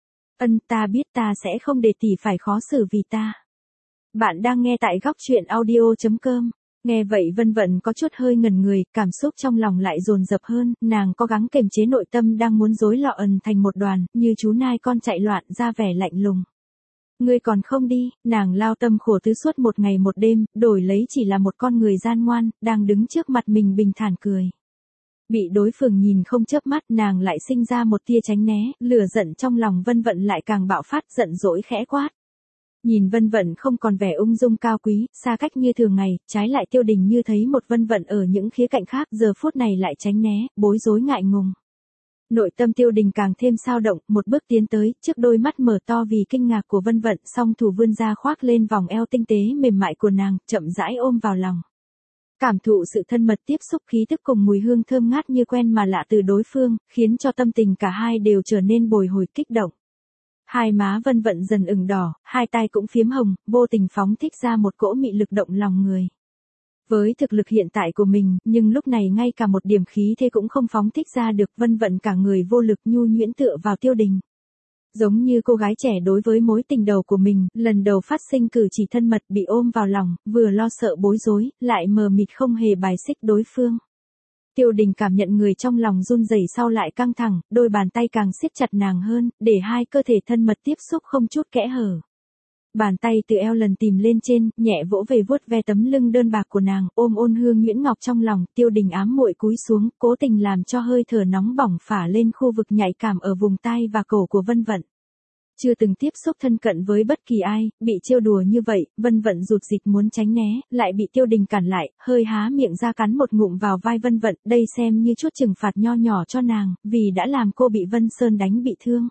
Ta biết ta sẽ không để tỷ phải khó xử vì ta. Bạn đang nghe tại góc truyện audio.com. Nghe vậy Vân Vận có chút hơi ngẩn người, cảm xúc trong lòng lại dồn dập hơn, nàng cố gắng kiềm chế nội tâm đang muốn rối loạn thành một đoàn, như chú nai con chạy loạn ra vẻ lạnh lùng. Ngươi còn không đi, nàng lao tâm khổ tứ suốt một ngày một đêm, đổi lấy chỉ là một con người gian ngoan, đang đứng trước mặt mình bình thản cười. Bị đối phương nhìn không chớp mắt, nàng lại sinh ra một tia tránh né, lửa giận trong lòng Vân Vận lại càng bạo phát, giận dỗi khẽ quát. Nhìn Vân Vận không còn vẻ ung dung cao quý, xa cách như thường ngày, trái lại Tiêu Đình như thấy một Vân Vận ở những khía cạnh khác, giờ phút này lại tránh né, bối rối ngại ngùng. Nội tâm Tiêu Đình càng thêm sao động, một bước tiến tới, trước đôi mắt mở to vì kinh ngạc của Vân Vận, song thủ vươn ra khoác lên vòng eo tinh tế mềm mại của nàng, chậm rãi ôm vào lòng. Cảm thụ sự thân mật tiếp xúc khí thức cùng mùi hương thơm ngát như quen mà lạ từ đối phương, khiến cho tâm tình cả hai đều trở nên bồi hồi kích động. Hai má Vân Vận dần ửng đỏ, hai tai cũng phiếm hồng, vô tình phóng thích ra một cỗ mị lực động lòng người. Với thực lực hiện tại của mình, nhưng lúc này ngay cả một điểm khí thế cũng không phóng thích ra được, Vân Vận cả người vô lực nhu nhuyễn tựa vào Tiêu Đình. Giống như cô gái trẻ đối với mối tình đầu của mình, lần đầu phát sinh cử chỉ thân mật bị ôm vào lòng, vừa lo sợ bối rối, lại mờ mịt không hề bài xích đối phương. Tiêu Đình cảm nhận người trong lòng run rẩy sau lại căng thẳng, đôi bàn tay càng siết chặt nàng hơn, để hai cơ thể thân mật tiếp xúc không chút kẽ hở. Bàn tay từ eo lần tìm lên trên, nhẹ vỗ về vuốt ve tấm lưng đơn bạc của nàng, ôm ôn hương nhuyễn ngọc trong lòng, Tiêu Đình ám muội cúi xuống, cố tình làm cho hơi thở nóng bỏng phả lên khu vực nhạy cảm ở vùng tai và cổ của Vân Vận. Chưa từng tiếp xúc thân cận với bất kỳ ai, bị trêu đùa như vậy, Vân Vận rụt rịch muốn tránh né, lại bị Tiêu Đình cản lại, hơi há miệng ra cắn một ngụm vào vai Vân Vận, đây xem như chút trừng phạt nho nhỏ cho nàng, vì đã làm cô bị Vân Sơn đánh bị thương.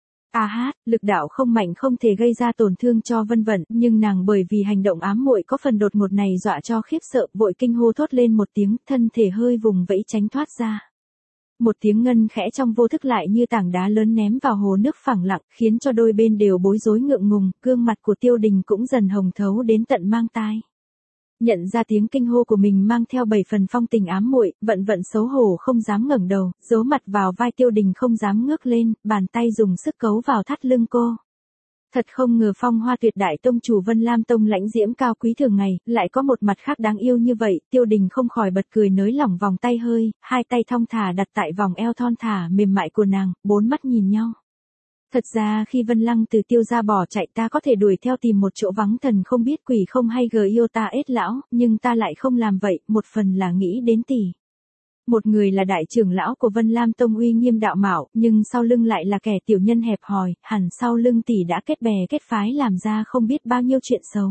Lực đạo không mạnh không thể gây ra tổn thương cho Vân Vận, nhưng nàng bởi vì hành động ám muội có phần đột ngột này dọa cho khiếp sợ, vội kinh hô thốt lên một tiếng, thân thể hơi vùng vẫy tránh thoát ra. Một tiếng ngân khẽ trong vô thức lại như tảng đá lớn ném vào hồ nước phẳng lặng, khiến cho đôi bên đều bối rối ngượng ngùng, gương mặt của Tiêu Đình cũng dần hồng thấu đến tận mang tai. Nhận ra tiếng kinh hô của mình mang theo 7 phần phong tình ám muội, Vận Vận xấu hổ không dám ngẩng đầu, giấu mặt vào vai Tiêu Đình không dám ngước lên, bàn tay dùng sức cấu vào thắt lưng cô. Thật không ngờ phong hoa tuyệt đại tông chủ Vân Lam Tông lãnh diễm cao quý thường ngày, lại có một mặt khác đáng yêu như vậy, Tiêu Đình không khỏi bật cười nới lỏng vòng tay hơi, hai tay thong thả đặt tại vòng eo thon thả mềm mại của nàng, bốn mắt nhìn nhau. Thật ra khi Vân Lăng từ Tiêu gia bỏ chạy ta có thể đuổi theo tìm một chỗ vắng thần không biết quỷ không hay gờ yêu ta ết lão, nhưng ta lại không làm vậy, một phần là nghĩ đến tỷ. Một người là đại trưởng lão của Vân Lam Tông uy nghiêm đạo mạo, nhưng sau lưng lại là kẻ tiểu nhân hẹp hòi, hẳn sau lưng tỷ đã kết bè kết phái làm ra không biết bao nhiêu chuyện xấu.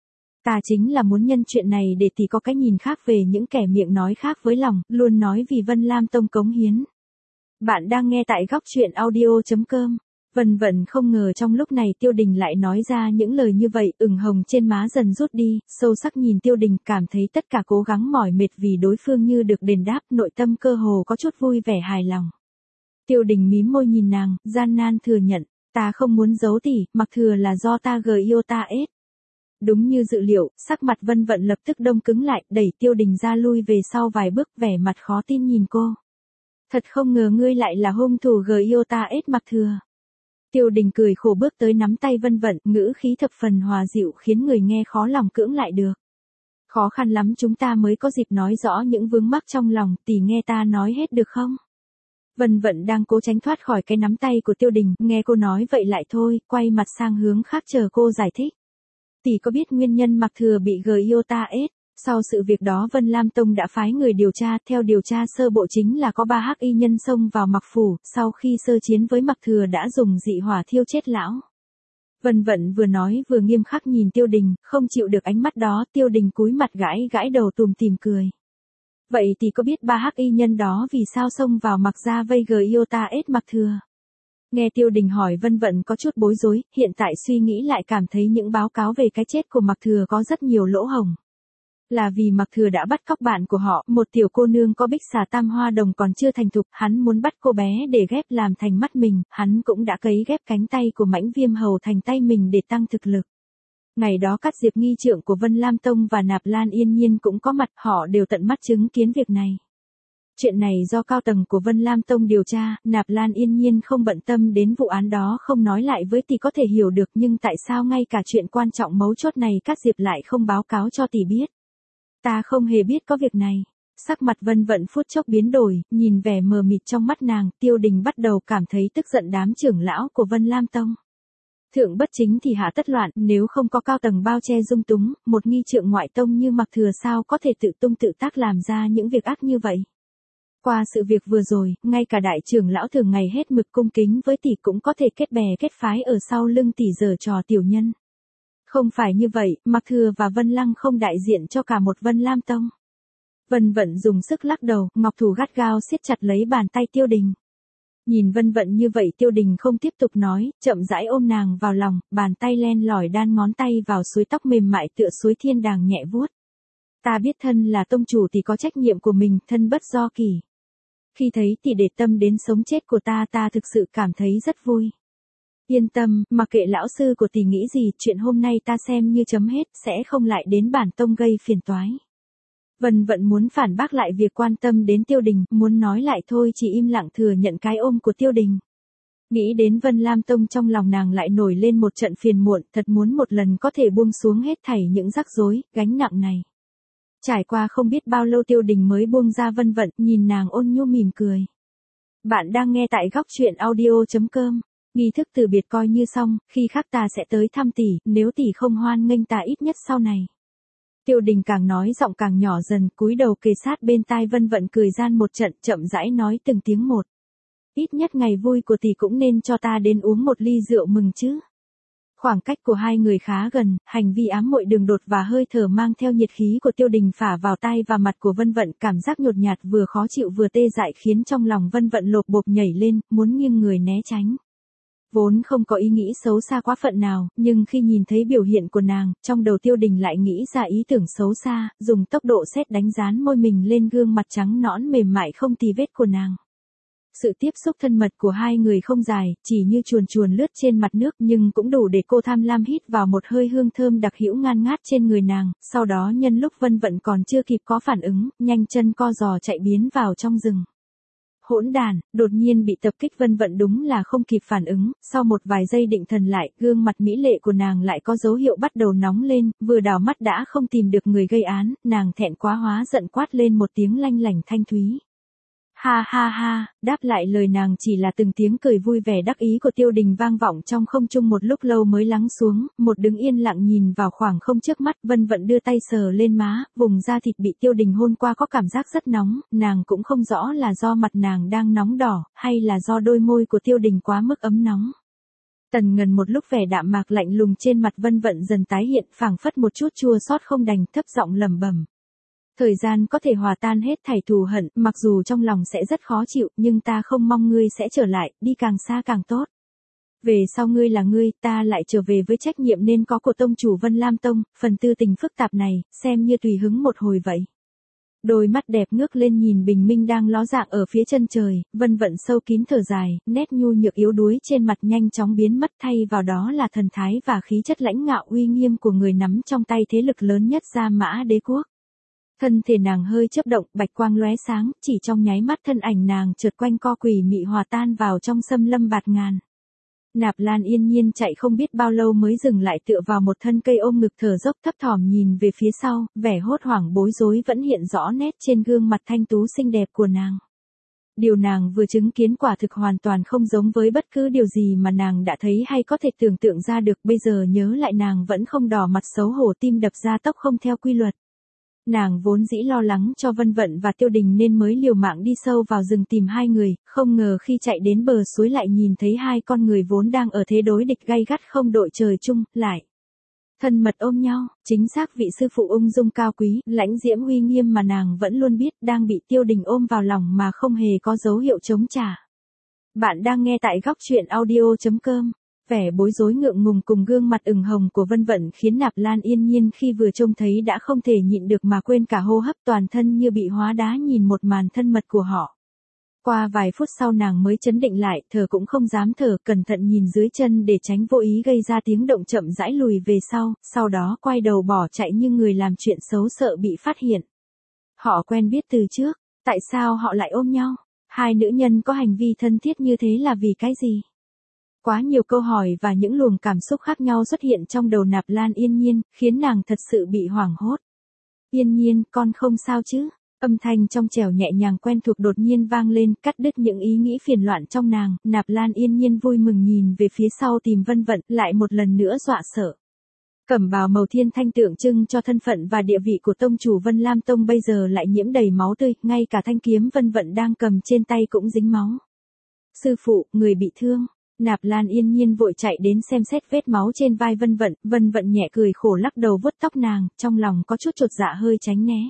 Ta chính là muốn nhân chuyện này để tỷ có cái nhìn khác về những kẻ miệng nói khác với lòng, luôn nói vì Vân Lam Tông cống hiến. Bạn đang nghe tại góc truyện audio.com. Vân Vận không ngờ trong lúc này Tiêu Đình lại nói ra những lời như vậy, ửng hồng trên má dần rút đi, sâu sắc nhìn Tiêu Đình, cảm thấy tất cả cố gắng mỏi mệt vì đối phương như được đền đáp, nội tâm cơ hồ có chút vui vẻ hài lòng. Tiêu Đình mím môi nhìn nàng, gian nan thừa nhận, ta không muốn giấu tỷ, mặc thừa là do ta yêu ta ết. Đúng như dự liệu, sắc mặt Vân Vận lập tức đông cứng lại, đẩy Tiêu Đình ra lui về sau vài bước, vẻ mặt khó tin nhìn cô. Thật không ngờ ngươi lại là hung thủ yêu ta ết mặc thừa. Tiêu Đình cười khổ bước tới nắm tay Vân Vận, ngữ khí thập phần hòa dịu khiến người nghe khó lòng cưỡng lại được. Khó khăn lắm chúng ta mới có dịp nói rõ những vướng mắc trong lòng, tỷ nghe ta nói hết được không? Vân Vận đang cố tránh thoát khỏi cái nắm tay của Tiêu Đình, nghe cô nói vậy lại thôi, quay mặt sang hướng khác chờ cô giải thích. Tỷ có biết nguyên nhân mặc thừa bị yêu ta ết? Sau sự việc đó Vân Lam Tông đã phái người điều tra, theo điều tra sơ bộ chính là có 3 hắc y nhân xông vào Mặc phủ, sau khi sơ chiến với Mặc thừa đã dùng dị hỏa thiêu chết lão. Vân Vận vừa nói vừa nghiêm khắc nhìn Tiêu Đình, không chịu được ánh mắt đó, Tiêu Đình cúi mặt gãi đầu tùm tìm cười. Vậy thì có biết 3 hắc y nhân đó vì sao xông vào Mặc gia vây yêu ta ết Mặc thừa? Nghe Tiêu Đình hỏi Vân Vận có chút bối rối, hiện tại suy nghĩ lại cảm thấy những báo cáo về cái chết của Mặc thừa có rất nhiều lỗ hổng. Là vì Mặc thừa đã bắt cóc bạn của họ, một tiểu cô nương có bích xà tam hoa đồng còn chưa thành thục, hắn muốn bắt cô bé để ghép làm thành mắt mình, hắn cũng đã cấy ghép cánh tay của Mãnh Viêm Hầu thành tay mình để tăng thực lực. Ngày đó các Diệp nghi trượng của Vân Lam Tông và Nạp Lan Yên Nhiên cũng có mặt, họ đều tận mắt chứng kiến việc này. Chuyện này do cao tầng của Vân Lam Tông điều tra, Nạp Lan Yên Nhiên không bận tâm đến vụ án đó không nói lại với tỷ có thể hiểu được, nhưng tại sao ngay cả chuyện quan trọng mấu chốt này các Diệp lại không báo cáo cho tỷ biết? Ta không hề biết có việc này. Sắc mặt Vân Vận phút chốc biến đổi, nhìn vẻ mờ mịt trong mắt nàng, Tiêu Đình bắt đầu cảm thấy tức giận đám trưởng lão của Vân Lam Tông. Thượng bất chính thì hạ tất loạn, nếu không có cao tầng bao che dung túng, một nghi trượng ngoại tông như Mặc thừa sao có thể tự tung tự tác làm ra những việc ác như vậy. Qua sự việc vừa rồi, ngay cả đại trưởng lão thường ngày hết mực cung kính với tỷ cũng có thể kết bè kết phái ở sau lưng tỷ giở trò tiểu nhân. Không phải như vậy, Mặc thừa và Vân Lăng không đại diện cho cả một Vân Lam Tông. Vân Vận dùng sức lắc đầu, ngọc thủ gắt gao siết chặt lấy bàn tay Tiêu Đình. Nhìn Vân Vận như vậy Tiêu Đình không tiếp tục nói, chậm rãi ôm nàng vào lòng, bàn tay len lỏi đan ngón tay vào suối tóc mềm mại tựa suối thiên đàng nhẹ vuốt. Ta biết thân là tông chủ thì có trách nhiệm của mình, thân bất do kỳ. Khi thấy tỷ để tâm đến sống chết của ta thực sự cảm thấy rất vui. Yên tâm, mặc kệ lão sư của tỷ nghĩ gì, chuyện hôm nay ta xem như chấm hết, sẽ không lại đến bản tông gây phiền toái. Vân Vận muốn phản bác lại việc quan tâm đến Tiêu Đình, muốn nói lại thôi chỉ im lặng thừa nhận cái ôm của Tiêu Đình. Nghĩ đến Vân Lam Tông trong lòng nàng lại nổi lên một trận phiền muộn, thật muốn một lần có thể buông xuống hết thảy những rắc rối, gánh nặng này. Trải qua không biết bao lâu Tiêu Đình mới buông ra Vân Vận, nhìn nàng ôn nhu mỉm cười. Bạn đang nghe tại góc truyện audio.com. Nghi thức từ biệt coi như xong, khi khác ta sẽ tới thăm tỷ, nếu tỷ không hoan nghênh ta ít nhất sau này. Tiêu Đình càng nói giọng càng nhỏ dần, cúi đầu kề sát bên tai Vân Vận cười gian một trận, chậm rãi nói từng tiếng một. Ít nhất ngày vui của tỷ cũng nên cho ta đến uống một ly rượu mừng chứ. Khoảng cách của hai người khá gần, hành vi ám muội đường đột và hơi thở mang theo nhiệt khí của Tiêu Đình phả vào tai và mặt của Vân Vận, cảm giác nhột nhạt vừa khó chịu vừa tê dại khiến trong lòng Vân Vận lộp bộp nhảy lên, muốn nghiêng người né tránh. Vốn không có ý nghĩ xấu xa quá phận nào, nhưng khi nhìn thấy biểu hiện của nàng, trong đầu Tiêu Đình lại nghĩ ra ý tưởng xấu xa, dùng tốc độ sét đánh dán môi mình lên gương mặt trắng nõn mềm mại không tì vết của nàng. Sự tiếp xúc thân mật của hai người không dài, chỉ như chuồn chuồn lướt trên mặt nước nhưng cũng đủ để cô tham lam hít vào một hơi hương thơm đặc hữu ngan ngát trên người nàng, sau đó nhân lúc Vân Vận còn chưa kịp có phản ứng, nhanh chân co giò chạy biến vào trong rừng. Hỗn đàn, đột nhiên bị tập kích Vân Vận đúng là không kịp phản ứng, sau một vài giây định thần lại, gương mặt mỹ lệ của nàng lại có dấu hiệu bắt đầu nóng lên, vừa đảo mắt đã không tìm được người gây án, nàng thẹn quá hóa giận quát lên một tiếng lanh lảnh thanh thúy. Ha ha ha, đáp lại lời nàng chỉ là từng tiếng cười vui vẻ đắc ý của Tiêu Đình vang vọng trong không trung một lúc lâu mới lắng xuống, một đứng yên lặng nhìn vào khoảng không trước mắt. Vân Vận đưa tay sờ lên má, vùng da thịt bị Tiêu Đình hôn qua có cảm giác rất nóng, nàng cũng không rõ là do mặt nàng đang nóng đỏ, hay là do đôi môi của Tiêu Đình quá mức ấm nóng. Tần Ngần một lúc vẻ đạm mạc lạnh lùng trên mặt Vân Vận dần tái hiện, phảng phất một chút chua xót không đành, thấp giọng lẩm bẩm. Thời gian có thể hòa tan hết thảy thù hận, mặc dù trong lòng sẽ rất khó chịu, nhưng ta không mong ngươi sẽ trở lại, đi càng xa càng tốt. Về sau ngươi là ngươi, ta lại trở về với trách nhiệm nên có của tông chủ Vân Lam Tông, phần tư tình phức tạp này, xem như tùy hứng một hồi vậy. Đôi mắt đẹp ngước lên nhìn bình minh đang ló dạng ở phía chân trời, Vân Vận sâu kín thở dài, nét nhu nhược yếu đuối trên mặt nhanh chóng biến mất, thay vào đó là thần thái và khí chất lãnh ngạo uy nghiêm của người nắm trong tay thế lực lớn nhất Gia Mã Đế quốc. Thân thể nàng hơi chớp động, bạch quang lóe sáng, chỉ trong nháy mắt thân ảnh nàng chợt quanh co quỷ mị hòa tan vào trong xâm lâm bạt ngàn. Nạp Lan yên nhiên chạy không biết bao lâu mới dừng lại tựa vào một thân cây ôm ngực thở dốc thấp thỏm nhìn về phía sau, vẻ hốt hoảng bối rối vẫn hiện rõ nét trên gương mặt thanh tú xinh đẹp của nàng. Điều nàng vừa chứng kiến quả thực hoàn toàn không giống với bất cứ điều gì mà nàng đã thấy hay có thể tưởng tượng ra được, bây giờ nhớ lại nàng vẫn không đỏ mặt xấu hổ tim đập ra tốc không theo quy luật. Nàng vốn dĩ lo lắng cho Vân Vận và Tiêu Đình nên mới liều mạng đi sâu vào rừng tìm hai người, không ngờ khi chạy đến bờ suối lại nhìn thấy hai con người vốn đang ở thế đối địch gay gắt không đội trời chung, lại thân mật ôm nhau, chính xác vị sư phụ ung dung cao quý, lãnh diễm uy nghiêm mà nàng vẫn luôn biết đang bị Tiêu Đình ôm vào lòng mà không hề có dấu hiệu chống trả. Bạn đang nghe tại góc truyện audio.com. Vẻ bối rối ngượng ngùng cùng gương mặt ửng hồng của Vân Vận khiến Nạp Lan yên nhiên khi vừa trông thấy đã không thể nhịn được mà quên cả hô hấp, toàn thân như bị hóa đá nhìn một màn thân mật của họ. Qua vài phút sau nàng mới chấn định lại, thở cũng không dám thở, cẩn thận nhìn dưới chân để tránh vô ý gây ra tiếng động, chậm rãi lùi về sau đó quay đầu bỏ chạy như người làm chuyện xấu sợ bị phát hiện. Họ quen biết từ trước, tại sao họ lại ôm nhau? Hai nữ nhân có hành vi thân thiết như thế là vì cái gì? Quá nhiều câu hỏi và những luồng cảm xúc khác nhau xuất hiện trong đầu Nạp Lan yên nhiên, khiến nàng thật sự bị hoảng hốt. Yên nhiên, con không sao chứ? Âm thanh trong trẻo nhẹ nhàng quen thuộc đột nhiên vang lên, cắt đứt những ý nghĩ phiền loạn trong nàng. Nạp Lan yên nhiên vui mừng nhìn về phía sau tìm Vân Vận, lại một lần nữa dọa sợ. Cẩm bào màu thiên thanh tượng trưng cho thân phận và địa vị của tông chủ Vân Lam Tông bây giờ lại nhiễm đầy máu tươi, ngay cả thanh kiếm Vân Vận đang cầm trên tay cũng dính máu. Sư phụ, người bị thương. Nạp Lan yên nhiên vội chạy đến xem xét vết máu trên vai Vân Vận nhẹ cười khổ lắc đầu vuốt tóc nàng, trong lòng có chút chột dạ hơi tránh né.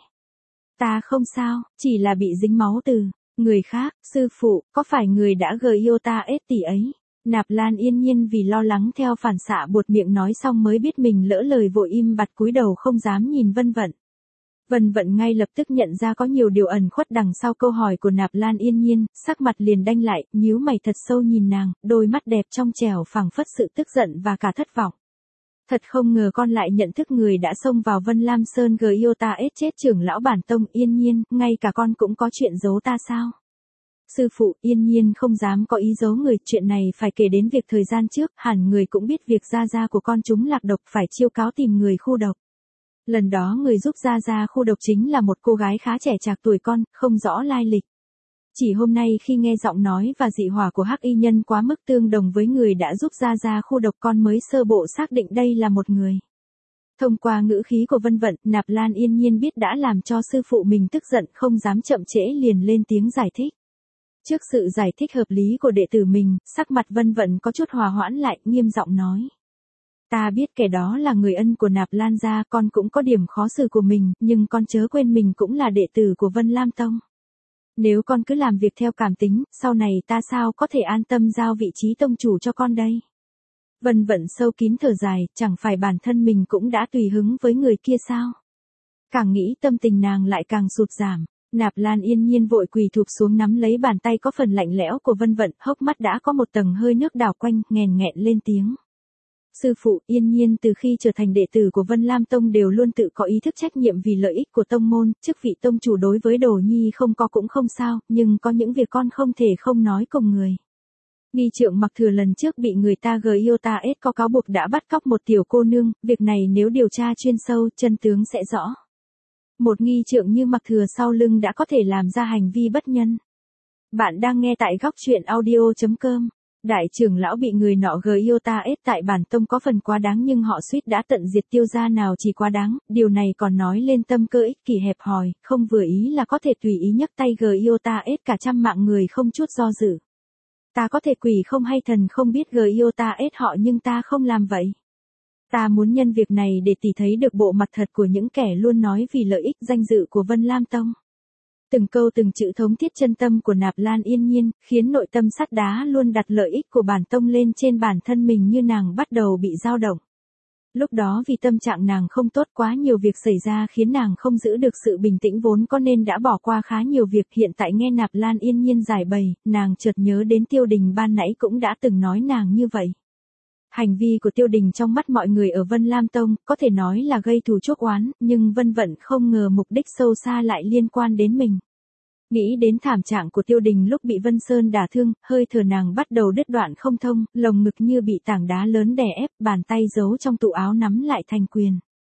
Ta không sao, chỉ là bị dính máu từ người khác. Sư phụ, có phải người đã gợi yêu ta ết tỷ ấy? Nạp Lan yên nhiên vì lo lắng theo phản xạ buột miệng nói xong mới biết mình lỡ lời vội im bặt cúi đầu không dám nhìn Vân Vận. Vân Vận ngay lập tức nhận ra có nhiều điều ẩn khuất đằng sau câu hỏi của Nạp Lan yên nhiên, sắc mặt liền đanh lại, nhíu mày thật sâu nhìn nàng, đôi mắt đẹp trong trẻo phảng phất sự tức giận và cả thất vọng. Thật không ngờ con lại nhận thức người đã xông vào Vân Lam Sơn gờ yêu ta ết chết trưởng lão bản tông. Yên nhiên, ngay cả con cũng có chuyện giấu ta sao? Sư phụ, yên nhiên không dám có ý giấu người, chuyện này phải kể đến việc thời gian trước, hẳn người cũng biết việc gia gia của con chúng lạc độc, phải chiêu cáo tìm người khu độc. Lần đó người giúp gia gia khu độc chính là một cô gái khá trẻ trạc tuổi con, không rõ lai lịch. Chỉ hôm nay khi nghe giọng nói và dị hỏa của hắc y nhân quá mức tương đồng với người đã giúp gia gia khu độc, con mới sơ bộ xác định đây là một người. Thông qua ngữ khí của Vân Vận, Nạp Lan yên nhiên biết đã làm cho sư phụ mình tức giận, không dám chậm trễ liền lên tiếng giải thích. Trước sự giải thích hợp lý của đệ tử mình, sắc mặt Vân Vận có chút hòa hoãn lại, nghiêm giọng nói. Ta biết kẻ đó là người ân của Nạp Lan gia, con cũng có điểm khó xử của mình, nhưng con chớ quên mình cũng là đệ tử của Vân Lam Tông. Nếu con cứ làm việc theo cảm tính, sau này ta sao có thể an tâm giao vị trí tông chủ cho con đây? Vân Vận sâu kín thở dài, chẳng phải bản thân mình cũng đã tùy hứng với người kia sao? Càng nghĩ tâm tình nàng lại càng sụt giảm. Nạp Lan yên nhiên vội quỳ thụp xuống nắm lấy bàn tay có phần lạnh lẽo của Vân Vận, hốc mắt đã có một tầng hơi nước đảo quanh, nghèn nghẹn lên tiếng. Sư phụ, yên nhiên từ khi trở thành đệ tử của Vân Lam Tông đều luôn tự có ý thức trách nhiệm vì lợi ích của tông môn, chức vị tông chủ đối với Đồ Nhi không có cũng không sao, nhưng có những việc con không thể không nói cùng người. Nghi trượng Mặc Thừa lần trước bị người ta gờ yêu ta ết có cáo buộc đã bắt cóc một tiểu cô nương, việc này nếu điều tra chuyên sâu, chân tướng sẽ rõ. Một nghi trượng như Mặc Thừa sau lưng đã có thể làm ra hành vi bất nhân. Bạn đang nghe tại góc truyện audio.com. Đại trưởng lão bị người nọ Giota ép tại bản tông có phần quá đáng, nhưng họ suýt đã tận diệt Tiêu gia nào chỉ quá đáng, điều này còn nói lên tâm cơ ích kỷ hẹp hòi, không vừa ý là có thể tùy ý nhấc tay Giota ép cả trăm mạng người không chút do dự. Ta có thể quỷ không hay thần không biết Giota ép họ, nhưng ta không làm vậy. Ta muốn nhân việc này để tỷ thấy được bộ mặt thật của những kẻ luôn nói vì lợi ích danh dự của Vân Lam Tông. Từng câu từng chữ thống thiết chân tâm của Nạp Lan Yên Nhiên, khiến nội tâm sắt đá luôn đặt lợi ích của bản tông lên trên bản thân mình như nàng bắt đầu bị dao động. Lúc đó vì tâm trạng nàng không tốt, quá nhiều việc xảy ra khiến nàng không giữ được sự bình tĩnh vốn có nên đã bỏ qua khá nhiều việc. Hiện tại nghe Nạp Lan Yên Nhiên giải bày, nàng chợt nhớ đến Tiêu Đình ban nãy cũng đã từng nói nàng như vậy. Hành vi của Tiêu Đình trong mắt mọi người ở Vân Lam Tông có thể nói là gây thù chuốc oán, nhưng Vân Vận không ngờ mục đích sâu xa lại liên quan đến mình. Nghĩ đến thảm trạng của Tiêu Đình lúc bị Vân Sơn đả thương, hơi thở nàng bắt đầu đứt đoạn không thông, lồng ngực như bị tảng đá lớn đè ép, bàn tay giấu trong tụ áo nắm lại thành quyền.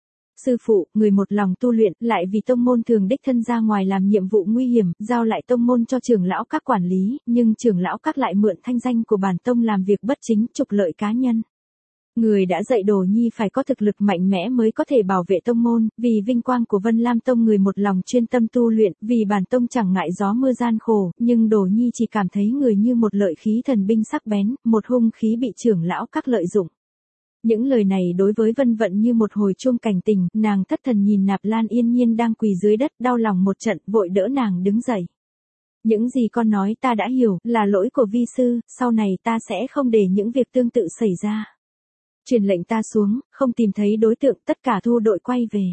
Sư phụ, người một lòng tu luyện, lại vì tông môn thường đích thân ra ngoài làm nhiệm vụ nguy hiểm, giao lại tông môn cho trưởng lão các quản lý, nhưng trưởng lão các lại mượn thanh danh của bản tông làm việc bất chính, trục lợi cá nhân. Người đã dạy Đồ Nhi phải có thực lực mạnh mẽ mới có thể bảo vệ tông môn, vì vinh quang của Vân Lam Tông người một lòng chuyên tâm tu luyện, vì bản tông chẳng ngại gió mưa gian khổ, nhưng Đồ Nhi chỉ cảm thấy người như một lợi khí thần binh sắc bén, một hung khí bị trưởng lão các lợi dụng. Những lời này đối với Vân Vận như một hồi chuông cảnh tỉnh, nàng thất thần nhìn Nạp Lan Yên Nhiên đang quỳ dưới đất, đau lòng một trận, vội đỡ nàng đứng dậy. Những gì con nói ta đã hiểu, là lỗi của vi sư, sau này ta sẽ không để những việc tương tự xảy ra. Truyền lệnh ta xuống, không tìm thấy đối tượng, tất cả thu đội quay về.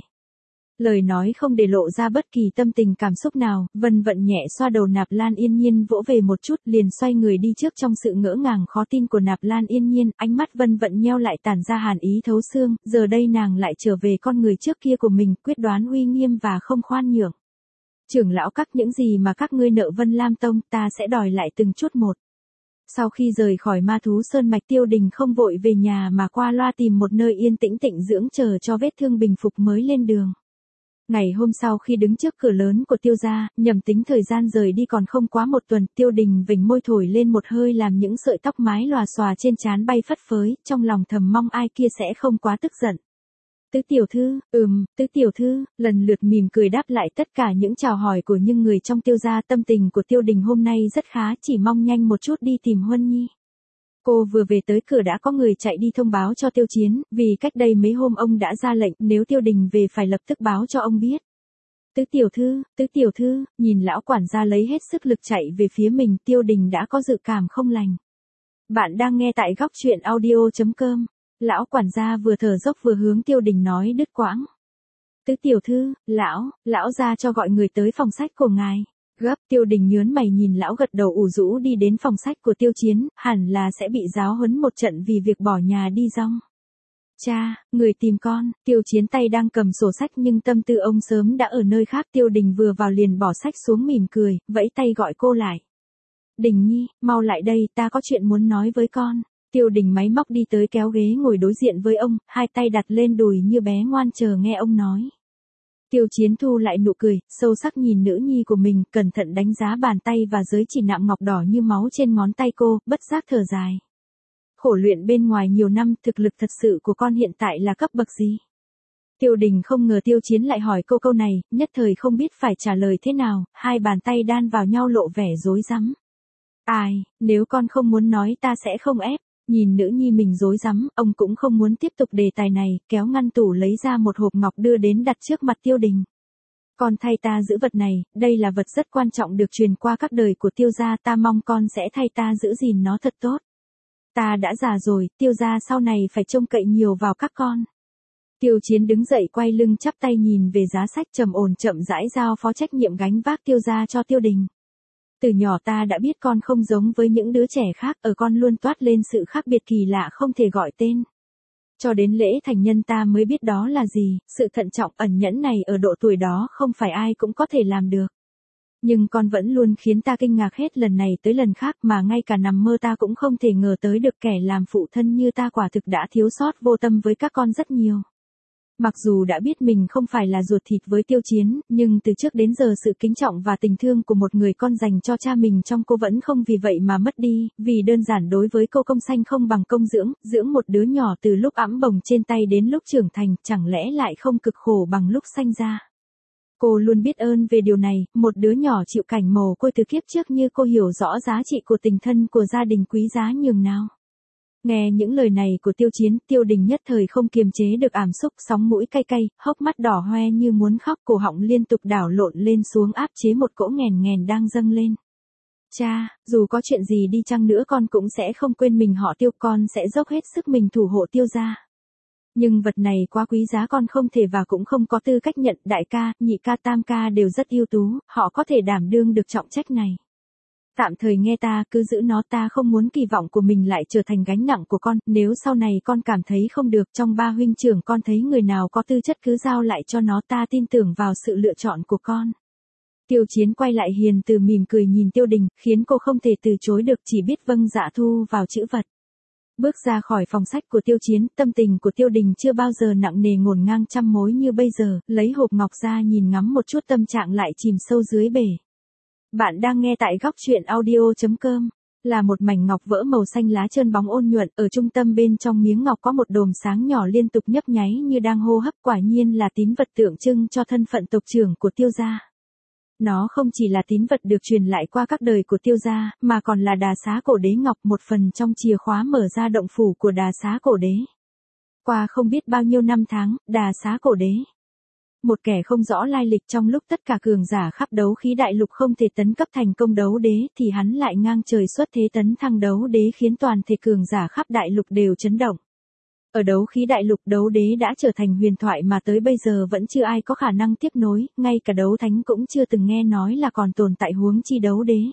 Lời nói không để lộ ra bất kỳ tâm tình cảm xúc nào, Vân Vận nhẹ xoa đầu Nạp Lan Yên Nhiên vỗ về một chút, liền xoay người đi trước. Trong sự ngỡ ngàng khó tin của Nạp Lan Yên Nhiên, ánh mắt Vân Vận nheo lại tản ra hàn ý thấu xương, giờ đây nàng lại trở về con người trước kia của mình, quyết đoán uy nghiêm và không khoan nhượng. Trưởng lão các, những gì mà các ngươi nợ Vân Lam Tông, ta sẽ đòi lại từng chút một. Sau khi rời khỏi Ma Thú Sơn Mạch, Tiêu Đình không vội về nhà mà qua loa tìm một nơi yên tĩnh tịnh dưỡng, chờ cho vết thương bình phục mới lên đường. Ngày hôm sau khi đứng trước cửa lớn của Tiêu gia, nhầm tính thời gian rời đi còn không quá một tuần, Tiêu Đình vểnh môi thổi lên một hơi làm những sợi tóc mái lòa xòa trên trán bay phất phới, trong lòng thầm mong ai kia sẽ không quá tức giận. Tứ tiểu thư, Tứ tiểu thư, lần lượt mỉm cười đáp lại tất cả những chào hỏi của những người trong Tiêu gia. Tâm tình của Tiêu Đình hôm nay rất khá, chỉ mong nhanh một chút đi tìm Huân Nhi. Cô vừa về tới cửa đã có người chạy đi thông báo cho Tiêu Chiến, vì cách đây mấy hôm ông đã ra lệnh nếu Tiêu Đình về phải lập tức báo cho ông biết. Tứ tiểu thư, nhìn lão quản gia lấy hết sức lực chạy về phía mình, Tiêu Đình đã có dự cảm không lành. Bạn đang nghe tại góc truyện audio.com. Lão quản gia vừa thở dốc vừa hướng Tiêu Đình nói đứt quãng. Tứ tiểu thư, lão ra cho gọi người tới phòng sách của ngài. Gấp, Tiêu Đình nhớn mày nhìn lão gật đầu ủ rũ đi đến phòng sách của Tiêu Chiến, hẳn là sẽ bị giáo huấn một trận vì việc bỏ nhà đi rong. Cha, người tìm con. Tiêu Chiến tay đang cầm sổ sách nhưng tâm tư ông sớm đã ở nơi khác. Tiêu Đình vừa vào liền bỏ sách xuống mỉm cười, vẫy tay gọi cô lại. Đình Nhi, mau lại đây, ta có chuyện muốn nói với con. Tiêu Đình máy móc đi tới kéo ghế ngồi đối diện với ông, hai tay đặt lên đùi như bé ngoan chờ nghe ông nói. Tiêu Chiến thu lại nụ cười, sâu sắc nhìn nữ nhi của mình, cẩn thận đánh giá bàn tay và giới chỉ nạm ngọc đỏ như máu trên ngón tay cô, bất giác thở dài. Khổ luyện bên ngoài nhiều năm, thực lực thật sự của con hiện tại là cấp bậc gì? Tiêu Đình không ngờ Tiêu Chiến lại hỏi câu này, nhất thời không biết phải trả lời thế nào, hai bàn tay đan vào nhau lộ vẻ rối rắm. Ai, nếu con không muốn nói ta sẽ không ép. Nhìn nữ nhi mình rối rắm, ông cũng không muốn tiếp tục đề tài này, kéo ngăn tủ lấy ra một hộp ngọc đưa đến đặt trước mặt Tiêu Đình. Con thay ta giữ vật này, đây là vật rất quan trọng được truyền qua các đời của Tiêu gia, ta mong con sẽ thay ta giữ gìn nó thật tốt. Ta đã già rồi, Tiêu gia sau này phải trông cậy nhiều vào các con. Tiêu Chiến đứng dậy quay lưng chắp tay nhìn về giá sách, trầm ổn chậm rãi giao phó trách nhiệm gánh vác Tiêu gia cho Tiêu Đình. Từ nhỏ ta đã biết con không giống với những đứa trẻ khác, ở con luôn toát lên sự khác biệt kỳ lạ không thể gọi tên. Cho đến lễ thành nhân ta mới biết đó là gì, sự thận trọng ẩn nhẫn này ở độ tuổi đó không phải ai cũng có thể làm được. Nhưng con vẫn luôn khiến ta kinh ngạc hết lần này tới lần khác, mà ngay cả nằm mơ ta cũng không thể ngờ tới được kẻ làm phụ thân như ta quả thực đã thiếu sót vô tâm với các con rất nhiều. Mặc dù đã biết mình không phải là ruột thịt với Tiêu Chiến, nhưng từ trước đến giờ sự kính trọng và tình thương của một người con dành cho cha mình trong cô vẫn không vì vậy mà mất đi, vì đơn giản đối với cô công sanh không bằng công dưỡng, dưỡng một đứa nhỏ từ lúc ẵm bồng trên tay đến lúc trưởng thành, chẳng lẽ lại không cực khổ bằng lúc sanh ra. Cô luôn biết ơn về điều này, một đứa nhỏ chịu cảnh mồ côi từ kiếp trước như cô hiểu rõ giá trị của tình thân của gia đình quý giá nhường nào. Nghe những lời này của Tiêu Chiến, Tiêu Đình nhất thời không kiềm chế được ảm xúc, sóng mũi cay cay, hốc mắt đỏ hoe như muốn khóc, cổ họng liên tục đảo lộn lên xuống áp chế một cỗ nghèn nghèn đang dâng lên. Cha, dù có chuyện gì đi chăng nữa con cũng sẽ không quên mình họ Tiêu, con sẽ dốc hết sức mình thủ hộ Tiêu gia. Nhưng vật này quá quý giá con không thể và cũng không có tư cách nhận, đại ca, nhị ca, tam ca đều rất ưu tú, họ có thể đảm đương được trọng trách này. Tạm thời nghe ta, cứ giữ nó, ta không muốn kỳ vọng của mình lại trở thành gánh nặng của con, nếu sau này con cảm thấy không được, trong ba huynh trưởng con thấy người nào có tư chất cứ giao lại cho nó, ta tin tưởng vào sự lựa chọn của con. Tiêu Chiến quay lại hiền từ mỉm cười nhìn Tiêu Đình, khiến cô không thể từ chối được, chỉ biết vâng dạ thu vào chữ vật. Bước ra khỏi phòng sách của Tiêu Chiến, tâm tình của Tiêu Đình chưa bao giờ nặng nề ngổn ngang trăm mối như bây giờ, lấy hộp ngọc ra nhìn ngắm một chút tâm trạng lại chìm sâu dưới bể. Bạn đang nghe tại góc truyện audio.com. Là một mảnh ngọc vỡ màu xanh lá trơn bóng ôn nhuận, ở trung tâm bên trong miếng ngọc có một đốm sáng nhỏ liên tục nhấp nháy như đang hô hấp, quả nhiên là tín vật tượng trưng cho thân phận tộc trưởng của Tiêu gia. Nó không chỉ là tín vật được truyền lại qua các đời của Tiêu gia, mà còn là đà xá cổ đế ngọc, một phần trong chìa khóa mở ra động phủ của đà xá cổ đế. Qua không biết bao nhiêu năm tháng, đà xá cổ đế, một kẻ không rõ lai lịch, trong lúc tất cả cường giả khắp đấu khí đại lục không thể tấn cấp thành công đấu đế thì hắn lại ngang trời xuất thế tấn thăng đấu đế, khiến toàn thể cường giả khắp đại lục đều chấn động. Ở đấu khí đại lục, đấu đế đã trở thành huyền thoại mà tới bây giờ vẫn chưa ai có khả năng tiếp nối, ngay cả đấu thánh cũng chưa từng nghe nói là còn tồn tại, huống chi đấu đế.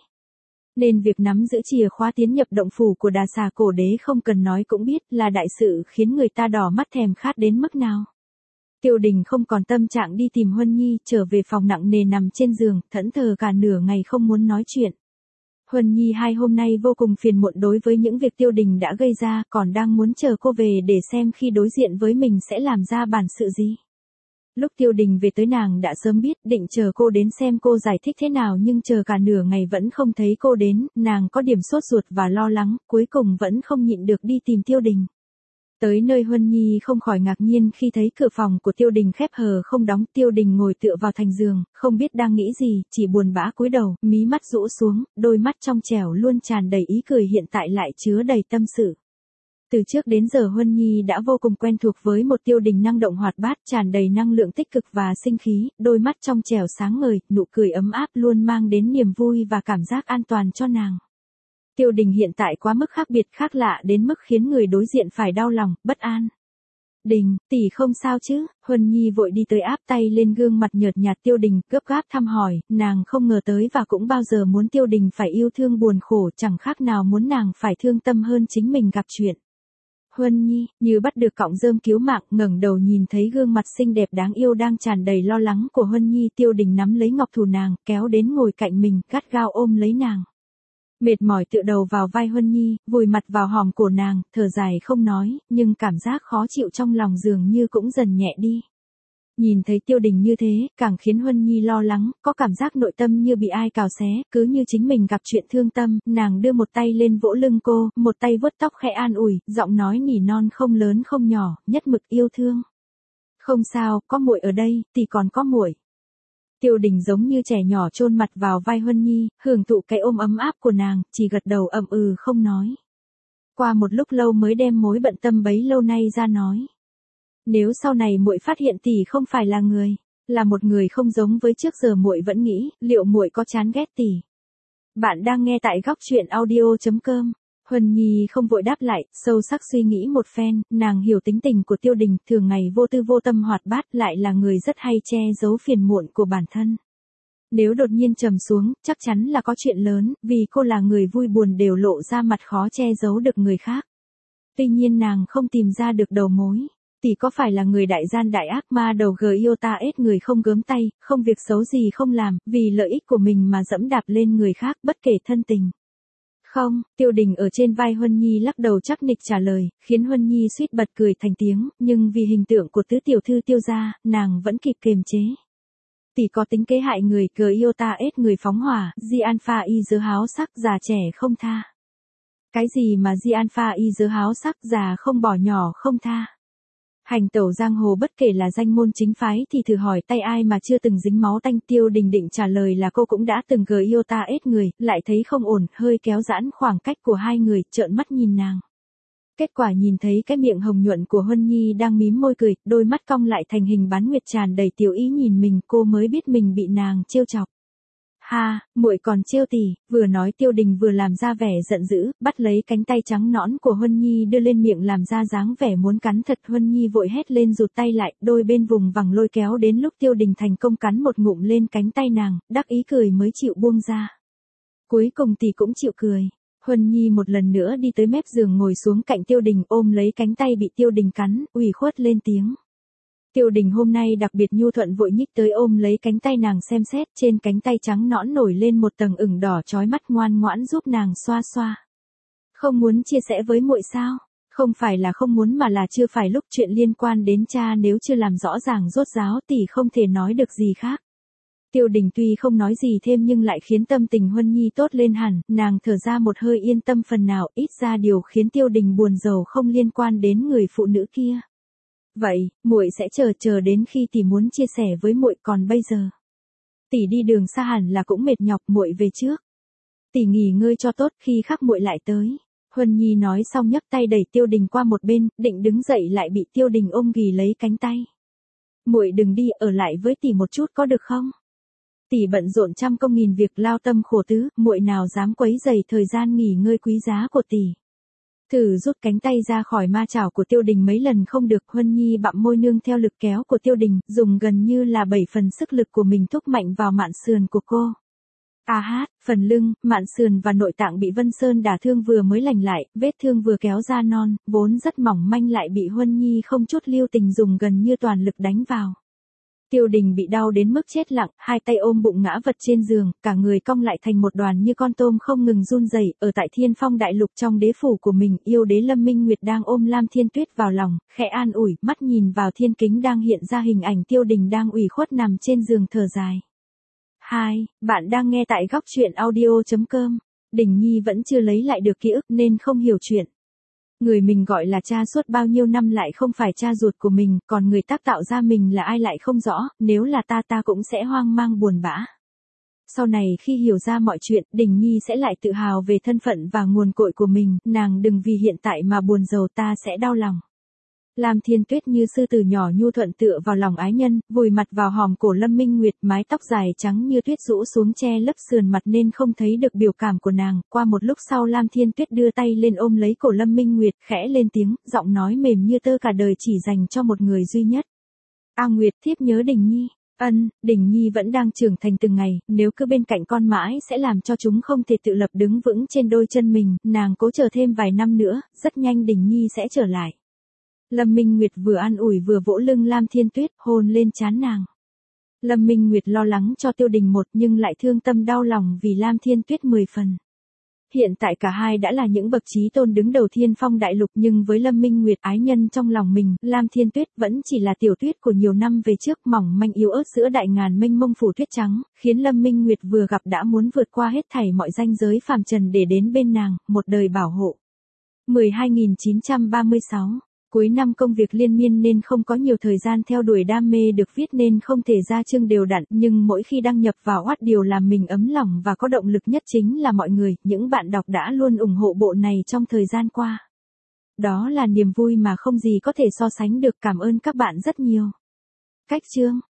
Nên việc nắm giữ chìa khóa tiến nhập động phủ của đà xà cổ đế không cần nói cũng biết là đại sự khiến người ta đỏ mắt thèm khát đến mức nào. Tiêu Đình không còn tâm trạng đi tìm Huân Nhi, trở về phòng nặng nề nằm trên giường, thẫn thờ cả nửa ngày không muốn nói chuyện. Huân Nhi hai hôm nay vô cùng phiền muộn đối với những việc Tiêu Đình đã gây ra, còn đang muốn chờ cô về để xem khi đối diện với mình sẽ làm ra bản sự gì. Lúc Tiêu Đình về tới nàng đã sớm biết, định chờ cô đến xem cô giải thích thế nào, nhưng chờ cả nửa ngày vẫn không thấy cô đến, nàng có điểm sốt ruột và lo lắng, cuối cùng vẫn không nhịn được đi tìm Tiêu Đình. Tới nơi Huân Nhi không khỏi ngạc nhiên khi thấy cửa phòng của Tiêu Đình khép hờ không đóng. Tiêu Đình ngồi tựa vào thành giường, không biết đang nghĩ gì, chỉ buồn bã cúi đầu, mí mắt rũ xuống, đôi mắt trong trẻo luôn tràn đầy ý cười, hiện tại lại chứa đầy tâm sự. Từ trước đến giờ Huân Nhi đã vô cùng quen thuộc với một Tiêu Đình năng động hoạt bát, tràn đầy năng lượng tích cực và sinh khí, đôi mắt trong trẻo sáng ngời, nụ cười ấm áp luôn mang đến niềm vui và cảm giác an toàn cho nàng. Tiêu Đình hiện tại quá mức khác biệt, khác lạ đến mức khiến người đối diện phải đau lòng, bất an. Đình, tỷ không sao chứ? Huân Nhi vội đi tới áp tay lên gương mặt nhợt nhạt Tiêu Đình, gấp gáp thăm hỏi, nàng không ngờ tới và cũng bao giờ muốn Tiêu Đình phải yêu thương buồn khổ, chẳng khác nào muốn nàng phải thương tâm hơn chính mình gặp chuyện. Huân Nhi, như bắt được cọng rơm cứu mạng, ngẩng đầu nhìn thấy gương mặt xinh đẹp đáng yêu đang tràn đầy lo lắng của Huân Nhi, Tiêu Đình nắm lấy ngọc thủ nàng, kéo đến ngồi cạnh mình, gắt gao ôm lấy nàng. Mệt mỏi tựa đầu vào vai Huân Nhi, vùi mặt vào hòm cổ nàng, thở dài không nói, nhưng cảm giác khó chịu trong lòng dường như cũng dần nhẹ đi. Nhìn thấy Tiêu Đình như thế, càng khiến Huân Nhi lo lắng, có cảm giác nội tâm như bị ai cào xé, cứ như chính mình gặp chuyện thương tâm, nàng đưa một tay lên vỗ lưng cô, một tay vuốt tóc khẽ an ủi, giọng nói nỉ non không lớn không nhỏ, nhất mực yêu thương. Không sao, có muội ở đây, thì còn có muội. Tiêu Đình giống như trẻ nhỏ chôn mặt vào vai Huân Nhi, hưởng thụ cái ôm ấm áp của nàng, chỉ gật đầu ậm ừ không nói. Qua một lúc lâu mới đem mối bận tâm bấy lâu nay ra nói. Nếu sau này muội phát hiện tỷ không phải là người, là một người không giống với trước giờ, muội vẫn nghĩ, liệu muội có chán ghét tỷ? Bạn đang nghe tại góc truyện audio.com. Huân Nhi không vội đáp lại, sâu sắc suy nghĩ một phen, nàng hiểu tính tình của Tiêu Đình, thường ngày vô tư vô tâm hoạt bát, lại là người rất hay che giấu phiền muộn của bản thân. Nếu đột nhiên trầm xuống, chắc chắn là có chuyện lớn, vì cô là người vui buồn đều lộ ra mặt, khó che giấu được người khác. Tuy nhiên nàng không tìm ra được đầu mối. Tỷ có phải là người đại gian đại ác ma đầu Giota ết, người không gớm tay, không việc xấu gì không làm, vì lợi ích của mình mà dẫm đạp lên người khác, bất kể thân tình. Không, Tiêu Đình ở trên vai Huân Nhi lắc đầu chắc nịch trả lời, khiến Huân Nhi suýt bật cười thành tiếng, nhưng vì hình tượng của tứ tiểu thư Tiêu gia, nàng vẫn kịp kiềm chế. Tỷ có tính kế hại người, cờ yêu ta ết người phóng hỏa, Di Alpha y dớ háo sắc, già trẻ không tha. Cái gì mà Di Alpha y dớ háo sắc, già không bỏ nhỏ không tha. Hành tẩu giang hồ bất kể là danh môn chính phái thì thử hỏi tay ai mà chưa từng dính máu tanh. Tiêu Đình định trả lời là cô cũng đã từng cờ yêu ta ết người, lại thấy không ổn, hơi kéo giãn khoảng cách của hai người, trợn mắt nhìn nàng. Kết quả nhìn thấy cái miệng hồng nhuận của Huân Nhi đang mím môi cười, đôi mắt cong lại thành hình bán nguyệt tràn đầy tiểu ý nhìn mình, cô mới biết mình bị nàng trêu chọc. Ha, muội còn trêu tỷ, vừa nói Tiêu Đình vừa làm ra vẻ giận dữ, bắt lấy cánh tay trắng nõn của Huân Nhi đưa lên miệng làm ra dáng vẻ muốn cắn thật. Huân Nhi vội hét lên rụt tay lại, đôi bên vùng vằng lôi kéo đến lúc Tiêu Đình thành công cắn một ngụm lên cánh tay nàng, đắc ý cười mới chịu buông ra. Cuối cùng tỷ cũng chịu cười. Huân Nhi một lần nữa đi tới mép giường ngồi xuống cạnh Tiêu Đình ôm lấy cánh tay bị Tiêu Đình cắn, ủy khuất lên tiếng. Tiêu Đình hôm nay đặc biệt nhu thuận vội nhích tới ôm lấy cánh tay nàng xem xét, trên cánh tay trắng nõn nổi lên một tầng ửng đỏ chói mắt, ngoan ngoãn giúp nàng xoa xoa. Không muốn chia sẻ với muội sao? Không phải là không muốn mà là chưa phải lúc, chuyện liên quan đến cha nếu chưa làm rõ ràng rốt ráo tỷ không thể nói được gì khác. Tiêu Đình tuy không nói gì thêm nhưng lại khiến tâm tình Huân Nhi tốt lên hẳn, nàng thở ra một hơi yên tâm phần nào, ít ra điều khiến Tiêu Đình buồn rầu không liên quan đến người phụ nữ kia. Vậy, muội sẽ chờ đến khi tỷ muốn chia sẻ với muội, còn bây giờ tỷ đi đường xa hẳn là cũng mệt nhọc, muội về trước. Tỷ nghỉ ngơi cho tốt, khi khác muội lại tới. Huân Nhi nói xong nhấc tay đẩy Tiêu Đình qua một bên, định đứng dậy lại bị Tiêu Đình ôm ghì lấy cánh tay. Muội đừng đi, ở lại với tỷ một chút có được không? Tỷ bận rộn trăm công nghìn việc, lao tâm khổ tứ, muội nào dám quấy rầy thời gian nghỉ ngơi quý giá của tỷ. Thử rút cánh tay ra khỏi ma chảo của Tiêu Đình mấy lần không được, Huân Nhi bặm môi nương theo lực kéo của Tiêu Đình, dùng gần như là 7 phần sức lực của mình thúc mạnh vào mạn sườn của cô. Phần lưng, mạn sườn và nội tạng bị Vân Sơn đả thương vừa mới lành lại, vết thương vừa kéo ra non, vốn rất mỏng manh lại bị Huân Nhi không chút lưu tình dùng gần như toàn lực đánh vào. Tiêu Đình bị đau đến mức chết lặng, hai tay ôm bụng ngã vật trên giường, cả người cong lại thành một đoàn như con tôm không ngừng run rẩy. Ở tại Thiên Phong Đại Lục trong đế phủ của mình, yêu đế Lâm Minh Nguyệt đang ôm Lam Thiên Tuyết vào lòng, khẽ an ủi, mắt nhìn vào thiên kính đang hiện ra hình ảnh Tiêu Đình đang ủy khuất nằm trên giường thở dài. Bạn đang nghe tại góc truyện audio.com. Đình Nhi vẫn chưa lấy lại được ký ức nên không hiểu chuyện. Người mình gọi là cha suốt bao nhiêu năm lại không phải cha ruột của mình, còn người tác tạo ra mình là ai lại không rõ, nếu là ta cũng sẽ hoang mang buồn bã. Sau này khi hiểu ra mọi chuyện, Đình Nhi sẽ lại tự hào về thân phận và nguồn cội của mình, nàng đừng vì hiện tại mà buồn rầu, ta sẽ đau lòng. Lam Thiên Tuyết như sư tử nhỏ nhu thuận tựa vào lòng ái nhân, vùi mặt vào hòm cổ Lâm Minh Nguyệt, mái tóc dài trắng như tuyết rũ xuống che lấp sườn mặt nên không thấy được biểu cảm của nàng. Qua một lúc sau Lam Thiên Tuyết đưa tay lên ôm lấy cổ Lâm Minh Nguyệt, khẽ lên tiếng, giọng nói mềm như tơ, cả đời chỉ dành cho một người duy nhất. Nguyệt, thiếp nhớ Đình Nhi. Đình Nhi vẫn đang trưởng thành từng ngày, nếu cứ bên cạnh con mãi sẽ làm cho chúng không thể tự lập đứng vững trên đôi chân mình, nàng cố chờ thêm vài năm nữa, rất nhanh Đình Nhi sẽ trở lại. Lâm Minh Nguyệt vừa an ủi vừa vỗ lưng Lam Thiên Tuyết, hôn lên trán nàng. Lâm Minh Nguyệt lo lắng cho Tiêu Đình nhưng lại thương tâm đau lòng vì Lam Thiên Tuyết 10 phần. Hiện tại cả hai đã là những bậc chí tôn đứng đầu Thiên Phong Đại Lục, nhưng với Lâm Minh Nguyệt ái nhân trong lòng mình, Lam Thiên Tuyết vẫn chỉ là tiểu tuyết của nhiều năm về trước, mỏng manh yếu ớt giữa đại ngàn mênh mông phủ tuyết trắng, khiến Lâm Minh Nguyệt vừa gặp đã muốn vượt qua hết thảy mọi ranh giới phàm trần để đến bên nàng, một đời bảo hộ. 12.936 Cuối năm công việc liên miên nên không có nhiều thời gian theo đuổi đam mê được viết nên không thể ra chương đều đặn, nhưng mỗi khi đăng nhập vào Wattpad điều làm mình ấm lòng và có động lực nhất chính là mọi người, những bạn đọc đã luôn ủng hộ bộ này trong thời gian qua. Đó là niềm vui mà không gì có thể so sánh được, cảm ơn các bạn rất nhiều. Cách chương